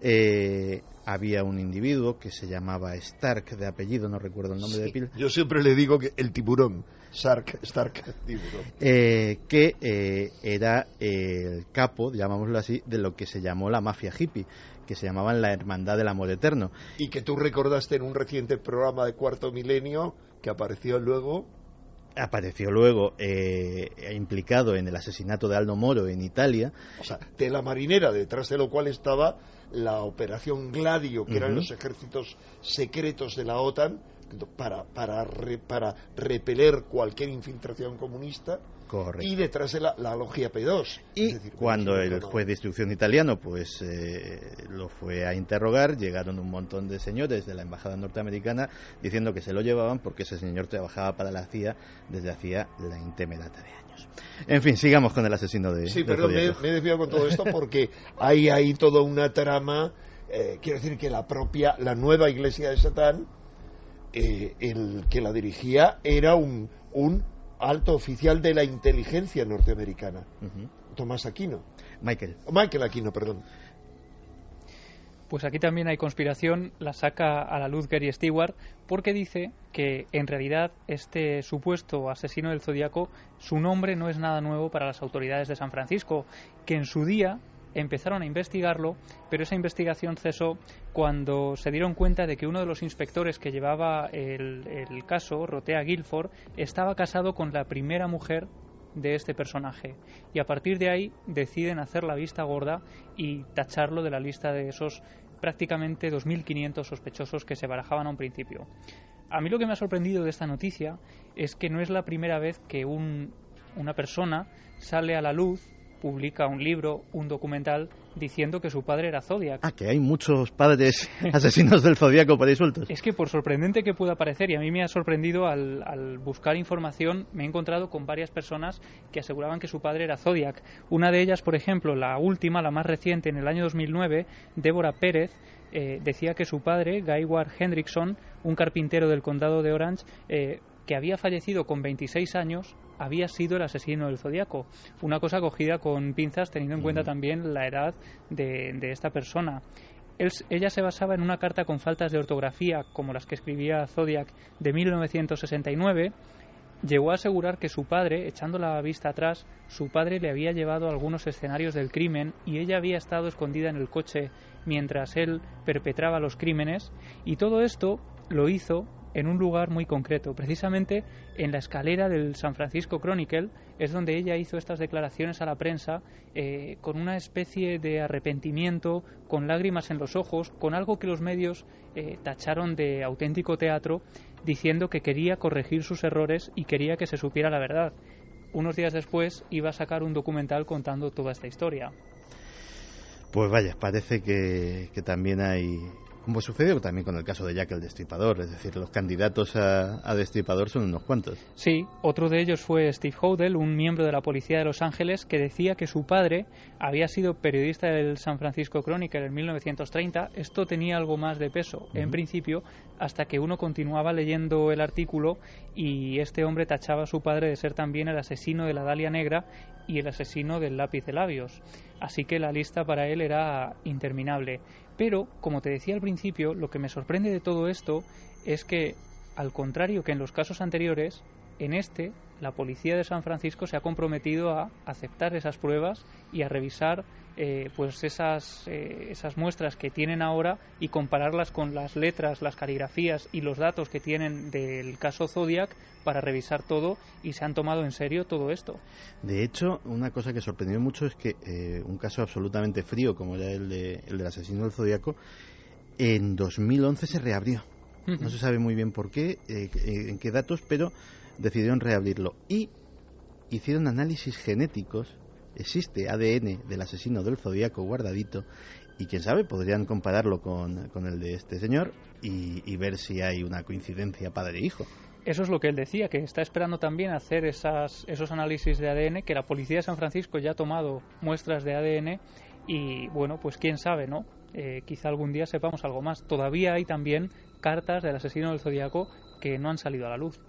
Eh, había un individuo que se llamaba Stark, de apellido, no recuerdo el nombre sí, de pila. Yo siempre le digo que el tiburón, Stark, Stark, tiburón. Eh, que eh, era el capo, llamámoslo así, de lo que se llamó la mafia hippie, que se llamaban la Hermandad del Amor Eterno. Y que tú recordaste en un reciente programa de Cuarto Milenio, que apareció luego... Apareció luego eh, implicado en el asesinato de Aldo Moro en Italia. O sea, de la marinera, detrás de lo cual estaba la operación Gladio, que uh-huh. eran los ejércitos secretos de la OTAN para, para, re, para repeler cualquier infiltración comunista. Correcto. Y detrás de la, la logia P dos. Y es decir, cuando el juez de instrucción italiano pues eh, lo fue a interrogar, llegaron un montón de señores de la embajada norteamericana diciendo que se lo llevaban porque ese señor trabajaba para la C I A desde hacía la intemerata de años. En fin, sigamos con el asesino de... Sí, perdón, me, me he desviado con todo esto porque hay ahí toda una trama. Eh, quiero decir que la propia, la nueva iglesia de Satán, eh, el que la dirigía era un... un alto oficial de la inteligencia norteamericana, uh-huh. Tomás Aquino. Michael. Michael Aquino, perdón. Pues aquí también hay conspiración, la saca a la luz Gary Stewart, porque dice que en realidad este supuesto asesino del Zodíaco, su nombre no es nada nuevo para las autoridades de San Francisco, que en su día empezaron a investigarlo, pero esa investigación cesó cuando se dieron cuenta de que uno de los inspectores que llevaba el, el caso, Rotea Guilford, estaba casado con la primera mujer de este personaje, y a partir de ahí deciden hacer la vista gorda y tacharlo de la lista de esos prácticamente dos mil quinientos sospechosos que se barajaban a un principio. A mí lo que me ha sorprendido de esta noticia es que no es la primera vez que un, una persona sale a la luz, publica un libro, un documental, diciendo que su padre era Zodiac. Ah, que hay muchos padres asesinos del Zodíaco por ahí sueltos. Es que por sorprendente que pueda parecer, y a mí me ha sorprendido al, al buscar información, me he encontrado con varias personas que aseguraban que su padre era Zodiac. Una de ellas, por ejemplo, la última, la más reciente, en el año dos mil nueve, Débora Pérez, eh, decía que su padre, Guy Ward Hendrickson, un carpintero del condado de Orange, eh, que había fallecido con veintiséis años, había sido el asesino del Zodíaco. Una cosa cogida con pinzas, teniendo en cuenta también la edad de, de esta persona. Él, ella se basaba en una carta con faltas de ortografía, como las que escribía Zodiac, de mil novecientos sesenta y nueve. Llegó a asegurar que su padre, echando la vista atrás, su padre le había llevado a algunos escenarios del crimen y ella había estado escondida en el coche mientras él perpetraba los crímenes, y todo esto lo hizo en un lugar muy concreto, precisamente en la escalera del San Francisco Chronicle. Es donde ella hizo estas declaraciones a la prensa, eh, con una especie de arrepentimiento, con lágrimas en los ojos, con algo que los medios eh, tacharon de auténtico teatro, diciendo que quería corregir sus errores y quería que se supiera la verdad. Unos días después iba a sacar un documental contando toda esta historia. Pues vaya, parece que, que también hay, como sucedió también con el caso de Jack el Destripador, es decir, los candidatos a, a Destripador son unos cuantos. Sí, otro de ellos fue Steve Hodel, un miembro de la policía de Los Ángeles, que decía que su padre había sido periodista del San Francisco Chronicle en mil novecientos treinta. Esto tenía algo más de peso, uh-huh. en principio, hasta que uno continuaba leyendo el artículo y este hombre tachaba a su padre de ser también el asesino de la Dalia Negra y el asesino del lápiz de labios. Así que la lista para él era interminable. Pero, como te decía al principio, lo que me sorprende de todo esto es que, al contrario que en los casos anteriores, en este, la policía de San Francisco se ha comprometido a aceptar esas pruebas y a revisar eh, pues esas, eh, esas muestras que tienen ahora y compararlas con las letras, las caligrafías y los datos que tienen del caso Zodiac para revisar todo, y se han tomado en serio todo esto. De hecho, una cosa que sorprendió mucho es que eh, un caso absolutamente frío como era el, de, el del asesino del Zodíaco, en dos mil once se reabrió. Uh-huh. No se sabe muy bien por qué, eh, en qué datos, pero decidieron reabrirlo y hicieron análisis genéticos. Existe A D N del asesino del Zodíaco guardadito y quién sabe, podrían compararlo con, con el de este señor y, y ver si hay una coincidencia padre-hijo. Eso es lo que él decía, que está esperando también hacer esas, esos análisis de A D N, que la policía de San Francisco ya ha tomado muestras de A D N y bueno, pues quién sabe, ¿no? Eh, quizá algún día sepamos algo más. Todavía hay también cartas del asesino del Zodíaco que no han salido a la luz.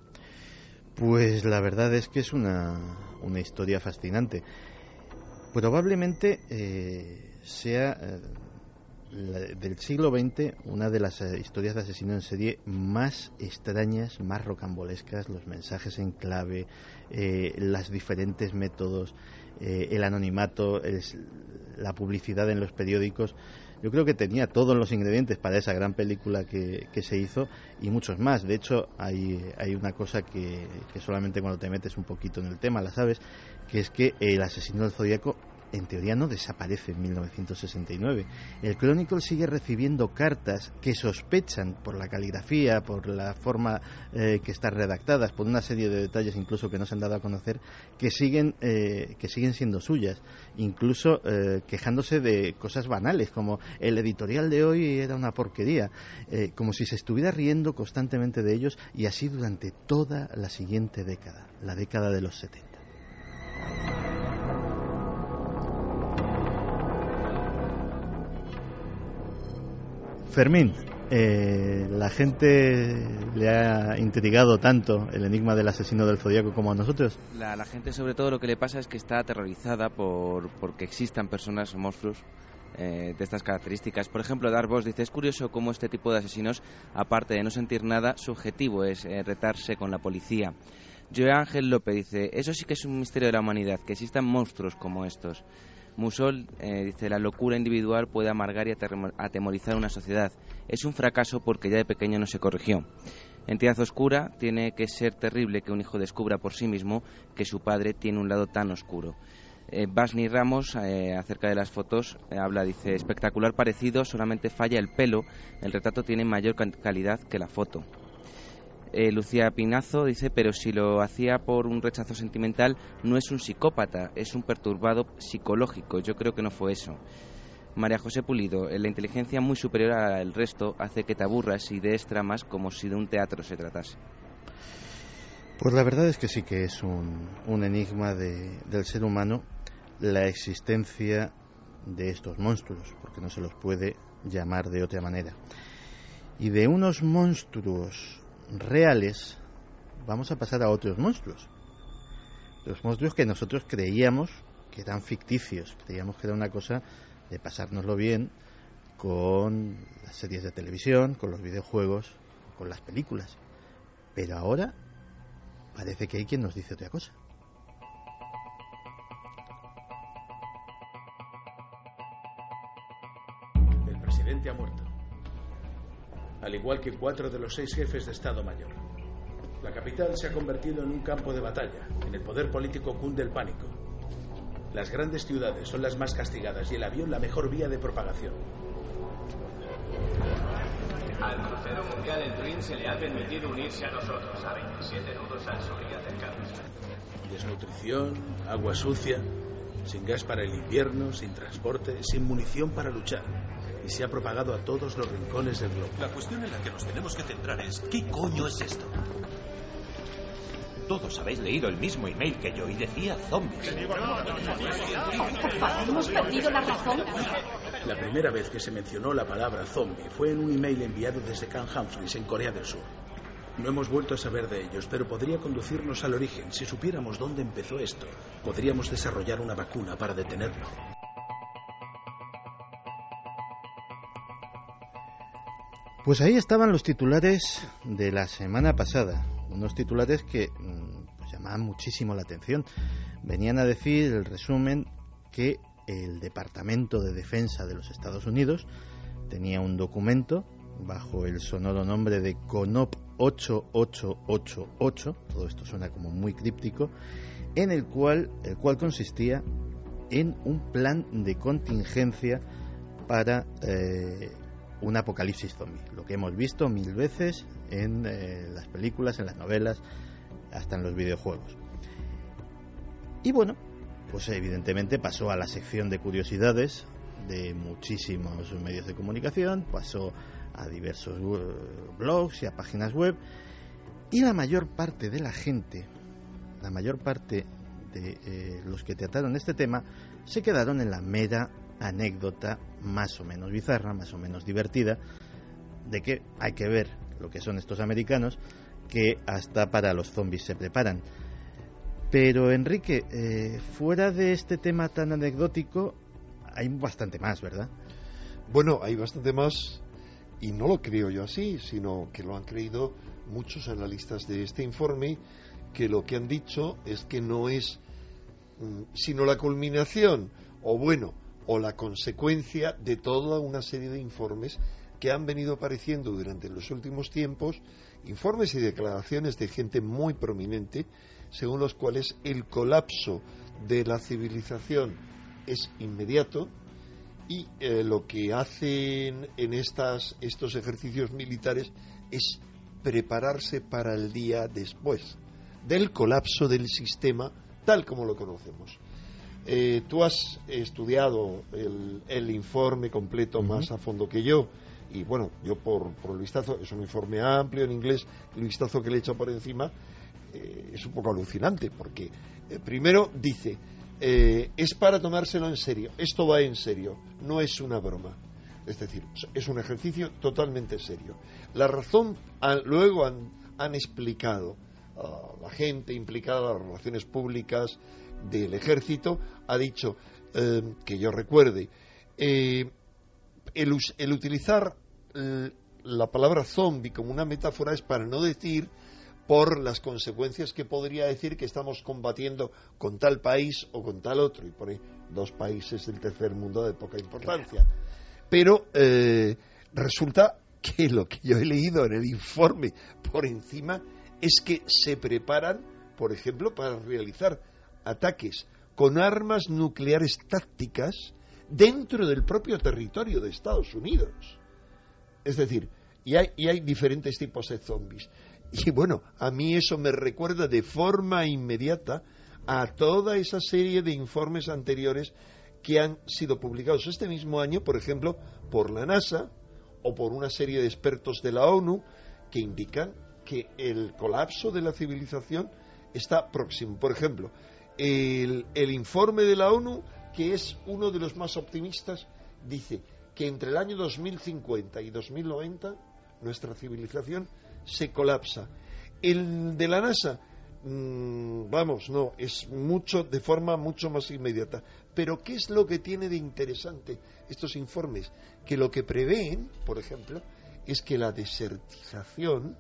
Pues la verdad es que es una, una historia fascinante. Probablemente eh, sea eh, la, del siglo veinte una de las eh, historias de asesino en serie más extrañas, más rocambolescas, los mensajes en clave, eh, los diferentes métodos, eh, el anonimato, el, la publicidad en los periódicos. Yo creo que tenía todos los ingredientes para esa gran película que, que se hizo y muchos más. De hecho, hay, hay una cosa que, que solamente cuando te metes un poquito en el tema la sabes, que es que el asesino del Zodíaco en teoría no desaparece en mil novecientos sesenta y nueve. El Chronicle sigue recibiendo cartas que sospechan por la caligrafía, por la forma eh, que están redactadas, por una serie de detalles incluso que no se han dado a conocer, que siguen eh, que siguen siendo suyas, incluso eh, quejándose de cosas banales como el editorial de hoy era una porquería, eh, como si se estuviera riendo constantemente de ellos, y así durante toda la siguiente década, la década de los setenta. Fermín, eh, la gente le ha intrigado tanto el enigma del asesino del Zodíaco como a nosotros. La, la gente, sobre todo, lo que le pasa es que está aterrorizada por porque existan personas o monstruos eh, de estas características. Por ejemplo, Darvos dice: es curioso cómo este tipo de asesinos, aparte de no sentir nada, su objetivo es eh, retarse con la policía. Joe Ángel López dice: eso sí que es un misterio de la humanidad, que existan monstruos como estos. Musol eh, dice: la locura individual puede amargar y atemorizar una sociedad. Es un fracaso porque ya de pequeño no se corrigió. Entidad oscura: tiene que ser terrible que un hijo descubra por sí mismo que su padre tiene un lado tan oscuro. Eh, Basni Ramos, eh, acerca de las fotos, eh, habla, dice: espectacular parecido, solamente falla el pelo, el retrato tiene mayor calidad que la foto. Eh, Lucía Pinazo dice: pero si lo hacía por un rechazo sentimental, no es un psicópata, es un perturbado psicológico. Yo creo que no fue eso. María José Pulido: la inteligencia muy superior al resto hace que te aburras y des tramas como si de un teatro se tratase. Pues la verdad es que sí que es un, un enigma de, del ser humano la existencia de estos monstruos, porque no se los puede llamar de otra manera. Y de unos monstruos reales vamos a pasar a otros monstruos, los monstruos que nosotros creíamos que eran ficticios, creíamos que era una cosa de pasárnoslo bien, con las series de televisión, con los videojuegos, con las películas. Pero ahora parece que hay quien nos dice otra cosa. El presidente ha muerto, al igual que cuatro de los seis jefes de Estado Mayor. La capital se ha convertido en un campo de batalla. En el poder político cunde el pánico. Las grandes ciudades son las más castigadas y el avión la mejor vía de propagación. Al crucero mundial el Twin se le ha permitido unirse a nosotros a veintisiete nudos al sur y acercarnos. Desnutrición, agua sucia, sin gas para el invierno, sin transporte, sin munición para luchar. Y se ha propagado a todos los rincones del globo. La cuestión en la que nos tenemos que centrar es ¿qué coño es esto? Todos habéis leído el mismo email que yo y decía zombies. ¿Hemos perdido la razón? La primera vez que se mencionó la palabra zombie fue en un email enviado desde Camp Humphreys, en Corea del Sur. No hemos vuelto a saber de ellos, pero podría conducirnos al origen. Si supiéramos dónde empezó esto, podríamos desarrollar una vacuna para detenerlo. Pues ahí estaban los titulares de la semana pasada. Unos titulares que pues, llamaban muchísimo la atención. Venían a decir el resumen que el Departamento de Defensa de los Estados Unidos tenía un documento bajo el sonoro nombre de CONOP ocho ocho ocho ocho, todo esto suena como muy críptico, en el cual, el cual consistía en un plan de contingencia para eh, un apocalipsis zombie, lo que hemos visto mil veces en eh, las películas, en las novelas, hasta en los videojuegos. Y bueno, pues evidentemente pasó a la sección de curiosidades de muchísimos medios de comunicación, pasó a diversos blogs y a páginas web, y la mayor parte de la gente, la mayor parte de eh, los que trataron este tema, se quedaron en la mera anécdota más o menos bizarra, más o menos divertida, de que hay que ver lo que son estos americanos, que hasta para los zombies se preparan. Pero Enrique, eh, fuera de este tema tan anecdótico, hay bastante más, ¿verdad? Bueno, hay bastante más, y no lo creo yo así, sino que lo han creído muchos analistas de este informe, que lo que han dicho es que no es mm, sino la culminación, o bueno, o la consecuencia de toda una serie de informes que han venido apareciendo durante los últimos tiempos, informes y declaraciones de gente muy prominente, según los cuales el colapso de la civilización es inmediato, y eh, lo que hacen en estas, estos ejercicios militares es prepararse para el día después del colapso del sistema tal como lo conocemos. Eh, tú has estudiado el, el informe completo uh-huh. más a fondo que yo, y bueno, yo por, por el vistazo, es un informe amplio en inglés, el vistazo que le he hecho por encima eh, es un poco alucinante, porque eh, primero dice, eh, es para tomárselo en serio, esto va en serio, no es una broma, es decir, es un ejercicio totalmente serio. La razón, a, luego han, han explicado a la gente implicada, las relaciones públicas del ejército, ha dicho, eh, que yo recuerde, eh, el, el utilizar eh, la palabra zombie como una metáfora es para no decir por las consecuencias que podría decir que estamos combatiendo con tal país o con tal otro, y por ahí dos países del tercer mundo de poca importancia. Pero eh, resulta que lo que yo he leído en el informe por encima es que se preparan, por ejemplo, para realizar ataques con armas nucleares tácticas dentro del propio territorio de Estados Unidos. Es decir, y hay, y hay diferentes tipos de zombies. Y bueno, a mí eso me recuerda de forma inmediata a toda esa serie de informes anteriores que han sido publicados este mismo año, por ejemplo, por la NASA o por una serie de expertos de la ONU, que indican que el colapso de la civilización está próximo. Por ejemplo, el, el informe de la ONU, que es uno de los más optimistas, dice que entre el año dos mil cincuenta y dos mil noventa nuestra civilización se colapsa. El de la NASA, mmm, vamos, no, es mucho, de forma mucho más inmediata. Pero ¿qué es lo que tiene de interesante estos informes? Que lo que prevén, por ejemplo, es que la desertización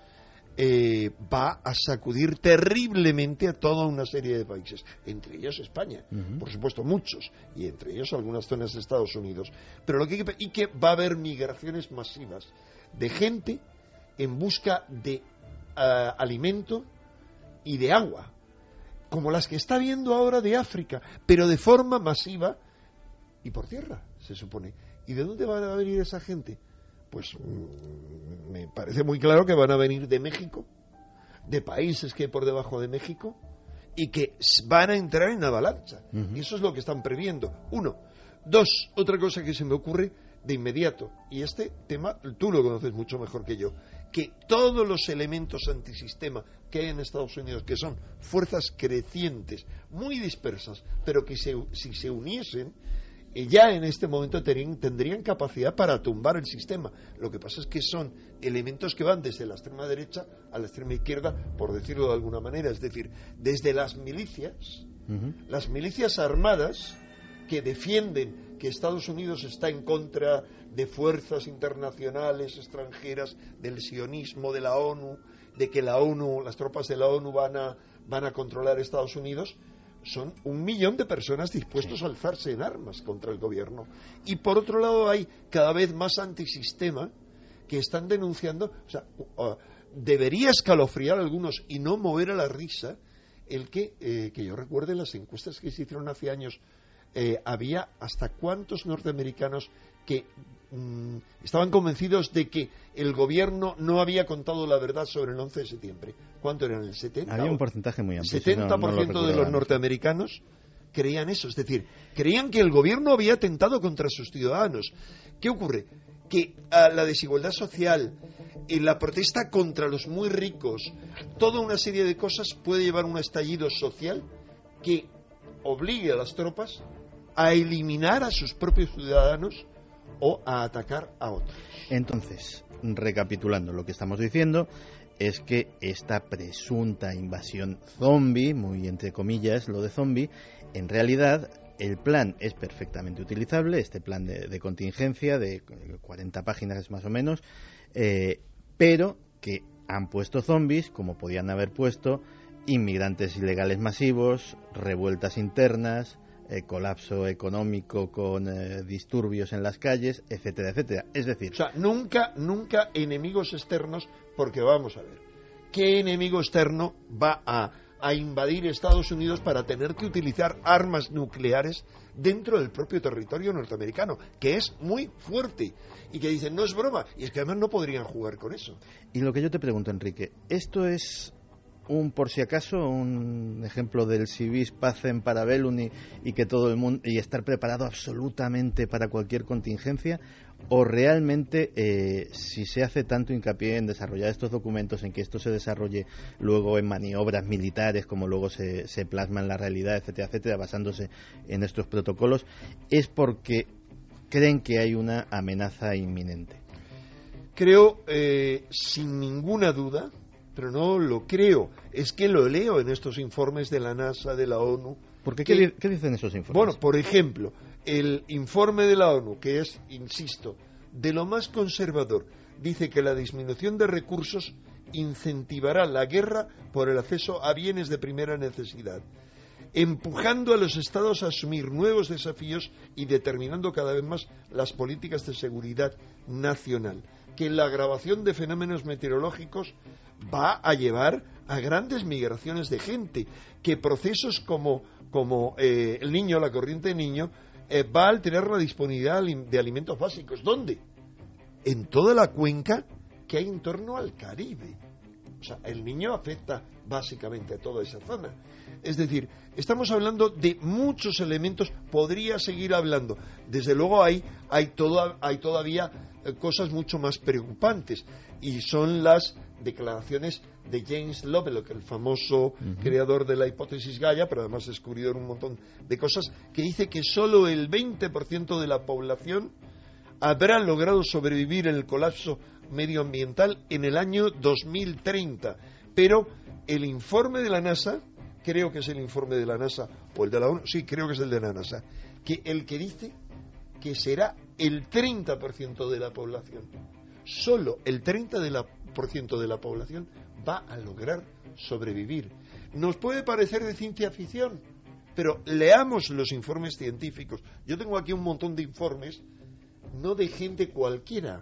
eh, va a sacudir terriblemente a toda una serie de países, entre ellos España, uh-huh. por supuesto muchos, y entre ellos algunas zonas de Estados Unidos. Pero lo que y que va a haber migraciones masivas de gente en busca de uh, alimento y de agua, como las que está habiendo ahora de África, pero de forma masiva y por tierra, se supone. ¿Y de dónde van a venir esa gente? Pues mmm, me parece muy claro que van a venir de México, de países que hay por debajo de México, y que van a entrar en avalancha. Uh-huh. Y eso es lo que están previendo. Uno. Dos, otra cosa que se me ocurre de inmediato, y este tema tú lo conoces mucho mejor que yo, que todos los elementos antisistema que hay en Estados Unidos, que son fuerzas crecientes, muy dispersas, pero que se, si se uniesen, eh, ya en este momento terían, tendrían capacidad para tumbar el sistema. Lo que pasa es que son elementos que van desde la extrema derecha a la extrema izquierda, por decirlo de alguna manera, es decir, desde las milicias, uh-huh. las milicias armadas que defienden que Estados Unidos está en contra de fuerzas internacionales extranjeras, del sionismo, de la ONU, de que la ONU, las tropas de la ONU van a, van a controlar Estados Unidos, son un millón de personas dispuestos a alzarse en armas contra el gobierno. Y por otro lado hay cada vez más antisistema que están denunciando, o sea, uh, debería escalofriar a algunos y no mover a la risa el que, eh, que yo recuerde las encuestas que se hicieron hace años. Eh, había hasta cuántos norteamericanos que mm, estaban convencidos de que el gobierno no había contado la verdad sobre el once de septiembre. ¿Cuánto eran? ¿El setenta? Había un porcentaje muy amplio. setenta por ciento no, no de los norteamericanos creían eso. Es decir, creían que el gobierno había atentado contra sus ciudadanos. ¿Qué ocurre? Que uh, la desigualdad social, y la protesta contra los muy ricos, toda una serie de cosas puede llevar a un estallido social que obligue a las tropas a eliminar a sus propios ciudadanos o a atacar a otros. Entonces, recapitulando, lo que estamos diciendo es que esta presunta invasión zombie, muy entre comillas lo de zombie, en realidad el plan es perfectamente utilizable, este plan de, de contingencia de cuarenta páginas más o menos, eh, pero que han puesto zombies como podían haber puesto inmigrantes ilegales masivos, revueltas internas, eh, colapso económico con eh, disturbios en las calles, etcétera, etcétera. Es decir... O sea, nunca, nunca enemigos externos, porque vamos a ver, ¿qué enemigo externo va a, a invadir Estados Unidos para tener que utilizar armas nucleares dentro del propio territorio norteamericano? Que es muy fuerte y que dicen, no es broma, y es que además no podrían jugar con eso. Y lo que yo te pregunto, Enrique, ¿esto es un por si acaso, un ejemplo del si vis pacem para bellum y, y que todo el mundo y estar preparado absolutamente para cualquier contingencia, o realmente eh, si se hace tanto hincapié en desarrollar estos documentos, en que esto se desarrolle luego en maniobras militares como luego se, se plasma en la realidad, etcétera, etcétera, basándose en estos protocolos, es porque creen que hay una amenaza inminente? Creo, eh, sin ninguna duda, pero no lo creo, es que lo leo en estos informes de la NASA, de la ONU. ¿Por qué? ¿Qué, ¿Qué dicen esos informes? Bueno, por ejemplo, el informe de la ONU, que es, insisto, de lo más conservador, dice que la disminución de recursos incentivará la guerra por el acceso a bienes de primera necesidad, empujando a los estados a asumir nuevos desafíos y determinando cada vez más las políticas de seguridad nacional, que la agravación de fenómenos meteorológicos va a llevar a grandes migraciones de gente, que procesos como, como eh, el niño, la corriente de niño, eh, va a alterar la disponibilidad de alimentos básicos. ¿Dónde? En toda la cuenca que hay en torno al Caribe. O sea, el niño afecta básicamente a toda esa zona. Es decir, estamos hablando de muchos elementos, podría seguir hablando. Desde luego hay, hay, toda, hay todavía cosas mucho más preocupantes, y son las declaraciones de James Lovelock, el famoso uh-huh. creador de la hipótesis Gaia, pero además descubridor un montón de cosas, que dice que solo el veinte por ciento de la población habrá logrado sobrevivir en el colapso medioambiental en el año dos mil treinta. Pero el informe de la NASA, creo que es el informe de la NASA o el de la ONU, sí, creo que es el de la NASA, que el que dice que será el treinta por ciento de la población, solo el treinta por ciento de la población va a lograr sobrevivir. Nos puede parecer de ciencia ficción, pero leamos los informes científicos. Yo tengo aquí un montón de informes, no de gente cualquiera,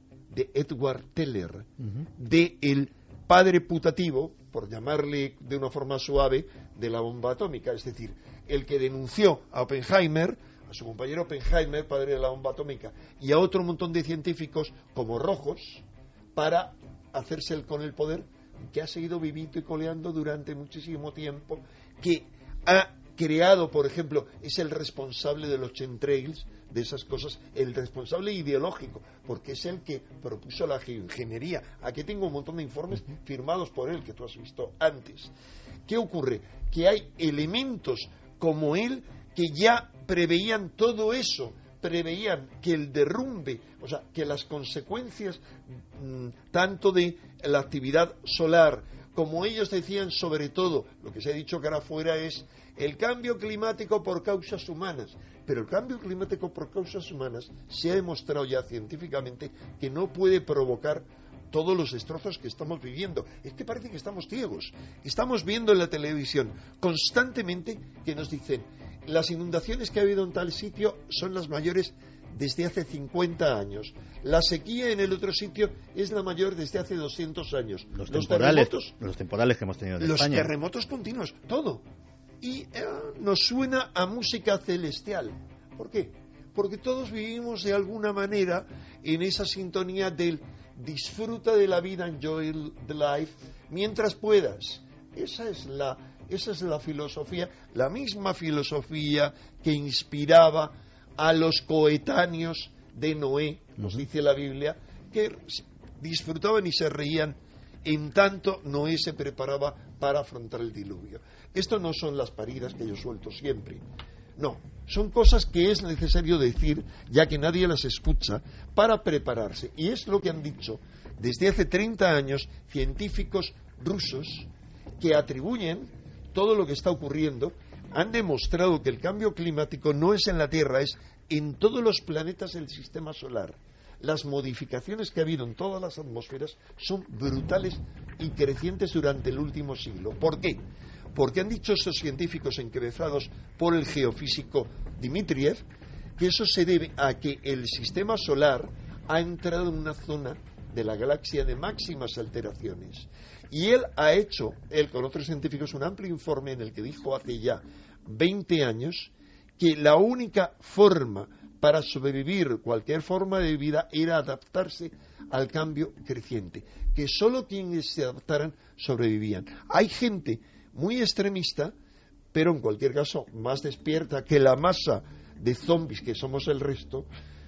de Edward Teller, uh-huh. de el padre putativo, por llamarle de una forma suave, de la bomba atómica, es decir, el que denunció a Oppenheimer, a su compañero Oppenheimer, padre de la bomba atómica, y a otro montón de científicos como Rojos, para hacerse el, con el poder, que ha seguido viviendo y coleando durante muchísimo tiempo, que ha creado, por ejemplo, es el responsable de los chemtrails, de esas cosas, el responsable ideológico, porque es el que propuso la geoingeniería. Aquí tengo un montón de informes firmados por él, que tú has visto antes. ¿Qué ocurre? Que hay elementos como él que ya preveían todo eso, preveían que el derrumbe, o sea, que las consecuencias mmm, tanto de la actividad solar, como ellos decían, sobre todo, lo que se ha dicho cara afuera es el cambio climático por causas humanas, pero el cambio climático por causas humanas se ha demostrado ya científicamente que no puede provocar todos los destrozos que estamos viviendo. Es que parece que estamos ciegos. Estamos viendo en la televisión constantemente que nos dicen las inundaciones que ha habido en tal sitio son las mayores desde hace cincuenta años. La sequía en el otro sitio es la mayor desde hace doscientos años. Los, los temporales, terremotos, los temporales que hemos tenido en los España. Los terremotos continuos, todo. Y eh, nos suena a música celestial. ¿Por qué? Porque todos vivimos de alguna manera en esa sintonía del disfruta de la vida, enjoy the life, mientras puedas. Esa es la, esa es la filosofía, la misma filosofía que inspiraba a los coetáneos de Noé, nos dice la Biblia, que disfrutaban y se reían en tanto Noé se preparaba para afrontar el diluvio. Esto no son las paridas que yo suelto siempre. No, son cosas que es necesario decir, ya que nadie las escucha, para prepararse. Y es lo que han dicho desde hace treinta años científicos rusos que atribuyen todo lo que está ocurriendo, han demostrado que el cambio climático no es en la Tierra, es en todos los planetas del sistema solar. Las modificaciones que ha habido en todas las atmósferas son brutales y crecientes durante el último siglo. ¿Por qué? Porque han dicho esos científicos encabezados por el geofísico Dmitriev que eso se debe a que el sistema solar ha entrado en una zona de la galaxia de máximas alteraciones. Y él ha hecho, él con otros científicos, un amplio informe en el que dijo hace ya veinte años que la única forma para sobrevivir cualquier forma de vida era adaptarse al cambio creciente, que solo quienes se adaptaran sobrevivían. Hay gente muy extremista, pero en cualquier caso más despierta que la masa de zombies que somos el resto.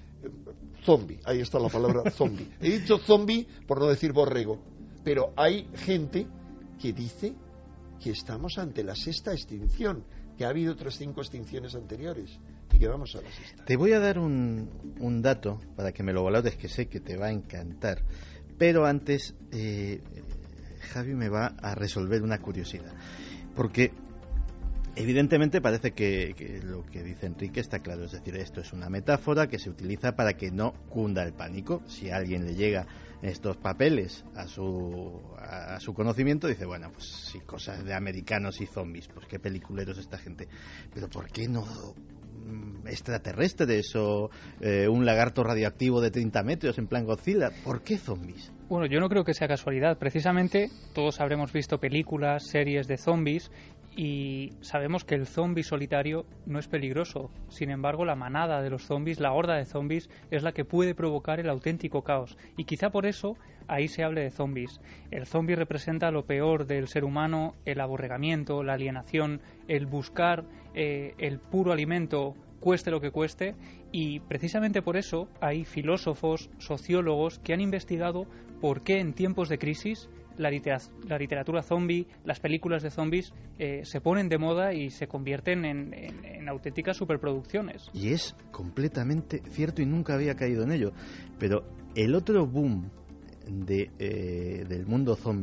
Zombie, ahí está la palabra zombie. He dicho zombie por no decir borrego, pero hay gente que dice que estamos ante la sexta extinción, que ha habido otras cinco extinciones anteriores y que vamos a la sexta. Te voy a dar un, un dato para que me lo valores, que sé que te va a encantar, pero antes eh, Javi me va a resolver una curiosidad, porque evidentemente parece que, que lo que dice Enrique está claro, es decir, esto es una metáfora que se utiliza para que no cunda el pánico. Si a alguien le llega estos papeles a su a, a su conocimiento, dice, bueno, pues sí, cosas de americanos y zombies, pues qué peliculeros esta gente, pero ¿por qué no extraterrestres o eh, un lagarto radioactivo de treinta metros en plan Godzilla? ¿Por qué zombies? Bueno, yo no creo que sea casualidad. Precisamente todos habremos visto películas, series de zombies y sabemos que el zombi solitario no es peligroso. Sin embargo, la manada de los zombies, la horda de zombies, es la que puede provocar el auténtico caos. Y quizá por eso ahí se hable de zombies. El zombi representa lo peor del ser humano, el aborregamiento, la alienación, el buscar eh, el puro alimento, cueste lo que cueste, y precisamente por eso hay filósofos, sociólogos que han investigado por qué en tiempos de crisis la, literat- la literatura zombie, las películas de zombies eh, se ponen de moda y se convierten en, en, en auténticas superproducciones. Y es completamente cierto y nunca había caído en ello. Pero el otro boom de, eh, del mundo zombie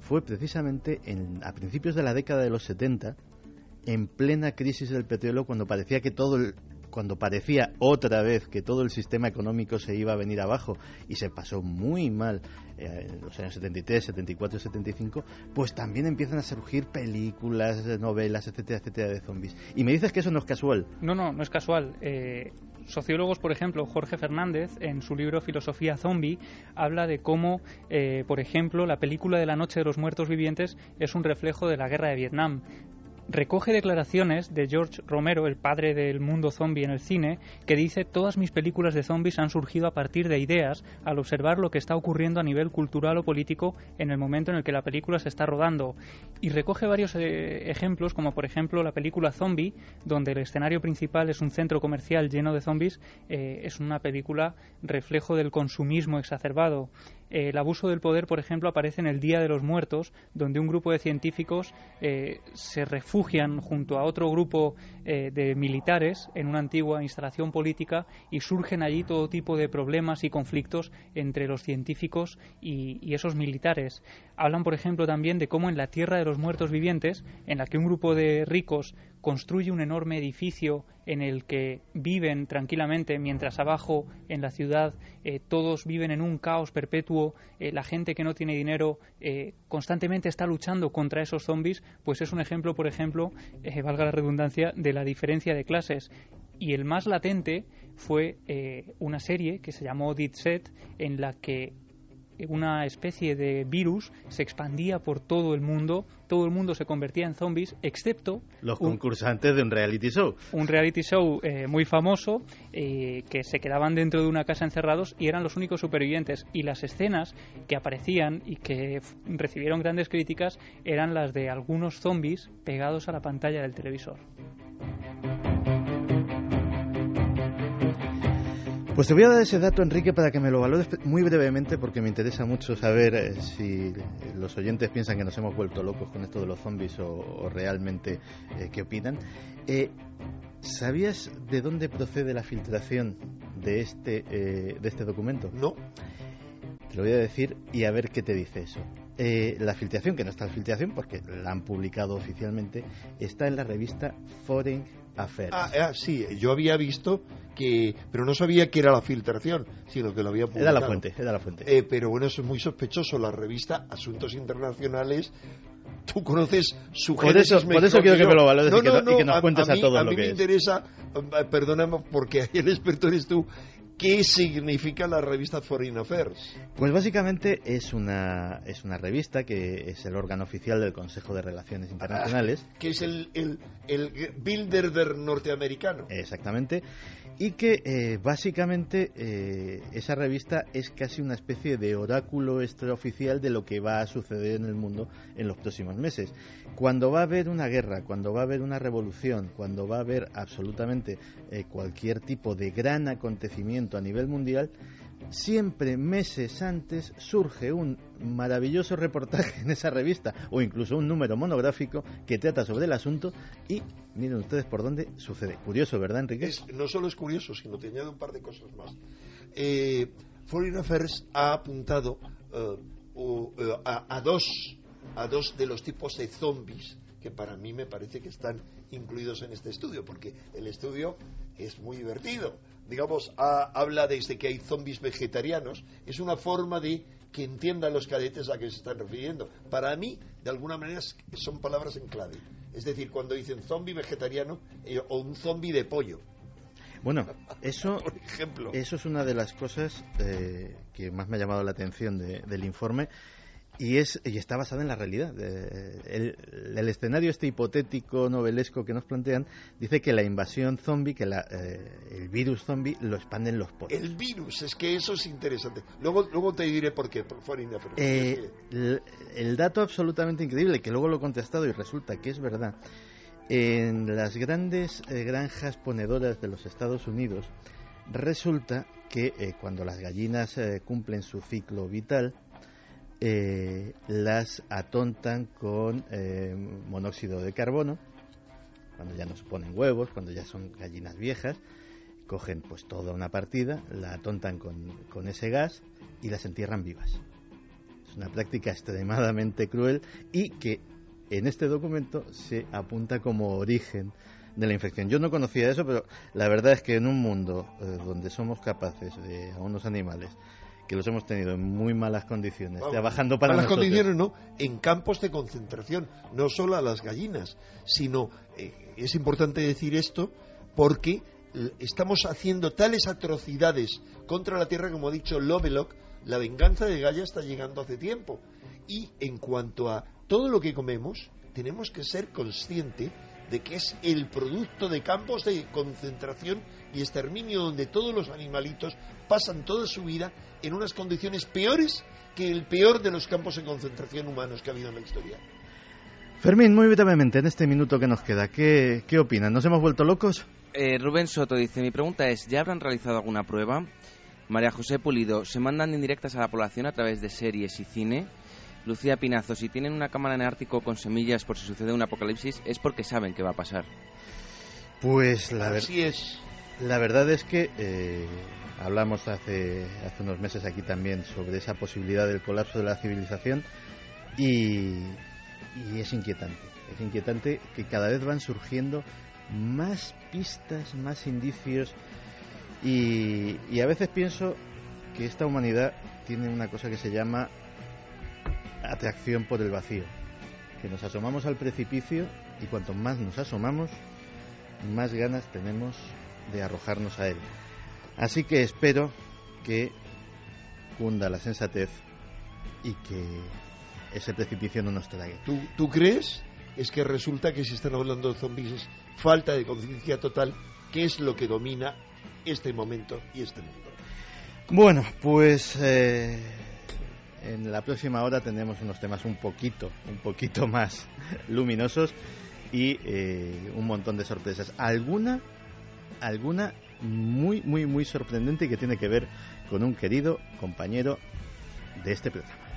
fue precisamente en, a principios de la década de los setenta, en plena crisis del petróleo, cuando parecía que todo el, cuando parecía otra vez que todo el sistema económico se iba a venir abajo y se pasó muy mal eh, en los años setenta y tres, setenta y cuatro, setenta y cinco, pues también empiezan a surgir películas, novelas, etcétera, etcétera, de zombies. Y me dices que eso no es casual. No, no, no es casual. Eh, sociólogos, por ejemplo, Jorge Fernández, en su libro Filosofía Zombie, habla de cómo, eh, por ejemplo, la película de La Noche de los Muertos Vivientes es un reflejo de la guerra de Vietnam. Recoge declaraciones de George Romero, el padre del mundo zombie en el cine, que dice: todas mis películas de zombies han surgido a partir de ideas al observar lo que está ocurriendo a nivel cultural o político en el momento en el que la película se está rodando. Y recoge varios eh, ejemplos, como por ejemplo la película Zombie, donde el escenario principal es un centro comercial lleno de zombies. Eh, es una película reflejo del consumismo exacerbado. El abuso del poder, por ejemplo, aparece en El Día de los Muertos, donde un grupo de científicos eh, se refugian junto a otro grupo eh, de militares en una antigua instalación política, y surgen allí todo tipo de problemas y conflictos entre los científicos y, y esos militares. Hablan, por ejemplo, también de cómo en la Tierra de los Muertos Vivientes, en la que un grupo de ricos construye un enorme edificio en el que viven tranquilamente, mientras abajo en la ciudad eh, todos viven en un caos perpetuo, eh, la gente que no tiene dinero eh, constantemente está luchando contra esos zombies, pues es un ejemplo, por ejemplo, eh, valga la redundancia, de la diferencia de clases. Y el más latente fue eh, una serie que se llamó Dead Set, en la que una especie de virus se expandía por todo el mundo, todo el mundo se convertía en zombies, excepto los concursantes un, de un reality show. Un reality show eh, muy famoso, eh, que se quedaban dentro de una casa encerrados y eran los únicos supervivientes. Y las escenas que aparecían y que f- recibieron grandes críticas eran las de algunos zombies pegados a la pantalla del televisor. Pues te voy a dar ese dato, Enrique, para que me lo valores muy brevemente, porque me interesa mucho saber eh, si los oyentes piensan que nos hemos vuelto locos con esto de los zombies o, o realmente eh, qué opinan. Eh, ¿Sabías de dónde procede la filtración de este, eh, de este documento? No. Te lo voy a decir y a ver qué te dice eso. Eh, la filtración, que no está en filtración porque la han publicado oficialmente, está en la revista Foreign Affairs. Ah, ah, sí, yo había visto que, pero no sabía que era la filtración, sino que lo había publicado. Era la fuente, era la fuente. Eh, pero bueno, eso es muy sospechoso. La revista Asuntos Internacionales, tú conoces su génesis mejor. Por eso quiero que, que me lo valores no, y, que, no, no, y que nos a, cuentes a, a, mí, todos a lo mí que me es. interesa, perdóname, porque el experto eres tú. ¿Qué significa la revista Foreign Affairs? Pues básicamente es una es una revista que es el órgano oficial del Consejo de Relaciones Internacionales. Ah, que es el, el, el Bilderberg norteamericano. Exactamente. Y que eh, básicamente eh, esa revista es casi una especie de oráculo extraoficial de lo que va a suceder en el mundo en los próximos meses. Cuando va a haber una guerra, cuando va a haber una revolución, cuando va a haber absolutamente eh, cualquier tipo de gran acontecimiento a nivel mundial, siempre meses antes surge un maravilloso reportaje en esa revista o incluso un número monográfico que trata sobre el asunto y miren ustedes por dónde sucede. Curioso, ¿verdad, Enrique? Es, no solo es curioso, sino te añado un par de cosas más. Eh, Foreign Affairs ha apuntado uh, uh, uh, a, a dos a dos de los tipos de zombies que para mí me parece que están incluidos en este estudio, porque el estudio es muy divertido. Digamos, ha, habla desde que hay zombies vegetarianos, es una forma de que entiendan los cadetes a qué se están refiriendo. Para mí, de alguna manera, son palabras en clave. Es decir, cuando dicen zombie vegetariano eh, o un zombie de pollo. Bueno, eso, por ejemplo. Eso es una de las cosas eh, que más me ha llamado la atención de, del informe. Y, es, y está basada en la realidad. El, el escenario este hipotético novelesco que nos plantean dice que la invasión zombie, que la, eh, el virus zombie lo expanden los pollos. El virus, es que eso es interesante. Luego, luego te diré por qué, por Foreign Affairs. Eh, el, el dato absolutamente increíble, que luego lo he contestado y resulta que es verdad. En las grandes eh, granjas ponedoras de los Estados Unidos, resulta que eh, cuando las gallinas eh, cumplen su ciclo vital, Eh, las atontan con eh, monóxido de carbono cuando ya no se ponen huevos, cuando ya son gallinas viejas, cogen pues toda una partida, la atontan con, con ese gas y las entierran vivas. Es una práctica extremadamente cruel y que en este documento se apunta como origen de la infección. Yo no conocía eso, pero la verdad es que en un mundo eh, donde somos capaces de a unos animales que los hemos tenido en muy malas condiciones, Vamos, trabajando para malas nosotros. condiciones, no, en campos de concentración, no solo a las gallinas, sino eh, es importante decir esto porque eh, estamos haciendo tales atrocidades contra la tierra, como ha dicho Lovelock, la venganza de Gaia está llegando hace tiempo. Y en cuanto a todo lo que comemos, tenemos que ser conscientes de que es el producto de campos de concentración y exterminio donde todos los animalitos pasan toda su vida en unas condiciones peores que el peor de los campos de concentración humanos que ha habido en la historia. Fermín, muy brevemente, en este minuto que nos queda, ¿qué, qué opinan? ¿Nos hemos vuelto locos? Eh, Rubén Soto dice, mi pregunta es, ¿ya habrán realizado alguna prueba? María José Pulido, ¿se mandan indirectas a la población a través de series y cine? Lucía Pinazo, si tienen una cámara en el Ártico con semillas por si sucede un apocalipsis, es porque saben que va a pasar. Pues la, ver- Así es. la verdad es que eh, hablamos hace, hace unos meses aquí también sobre esa posibilidad del colapso de la civilización y, y es inquietante. Es inquietante que cada vez van surgiendo más pistas, más indicios y, y a veces pienso que esta humanidad tiene una cosa que se llama atracción por el vacío, que nos asomamos al precipicio y cuanto más nos asomamos, más ganas tenemos de arrojarnos a él. Así que espero que cunda la sensatez y que ese precipicio no nos trague. ¿Tú, ¿Tú crees? Es que resulta que si están hablando de zombies es falta de conciencia total, que es lo que domina este momento y este mundo. Bueno, pues eh, en la próxima hora tendremos unos temas un poquito, un poquito más luminosos y eh, un montón de sorpresas. Alguna, alguna muy, muy, muy sorprendente que tiene que ver con un querido compañero de este programa.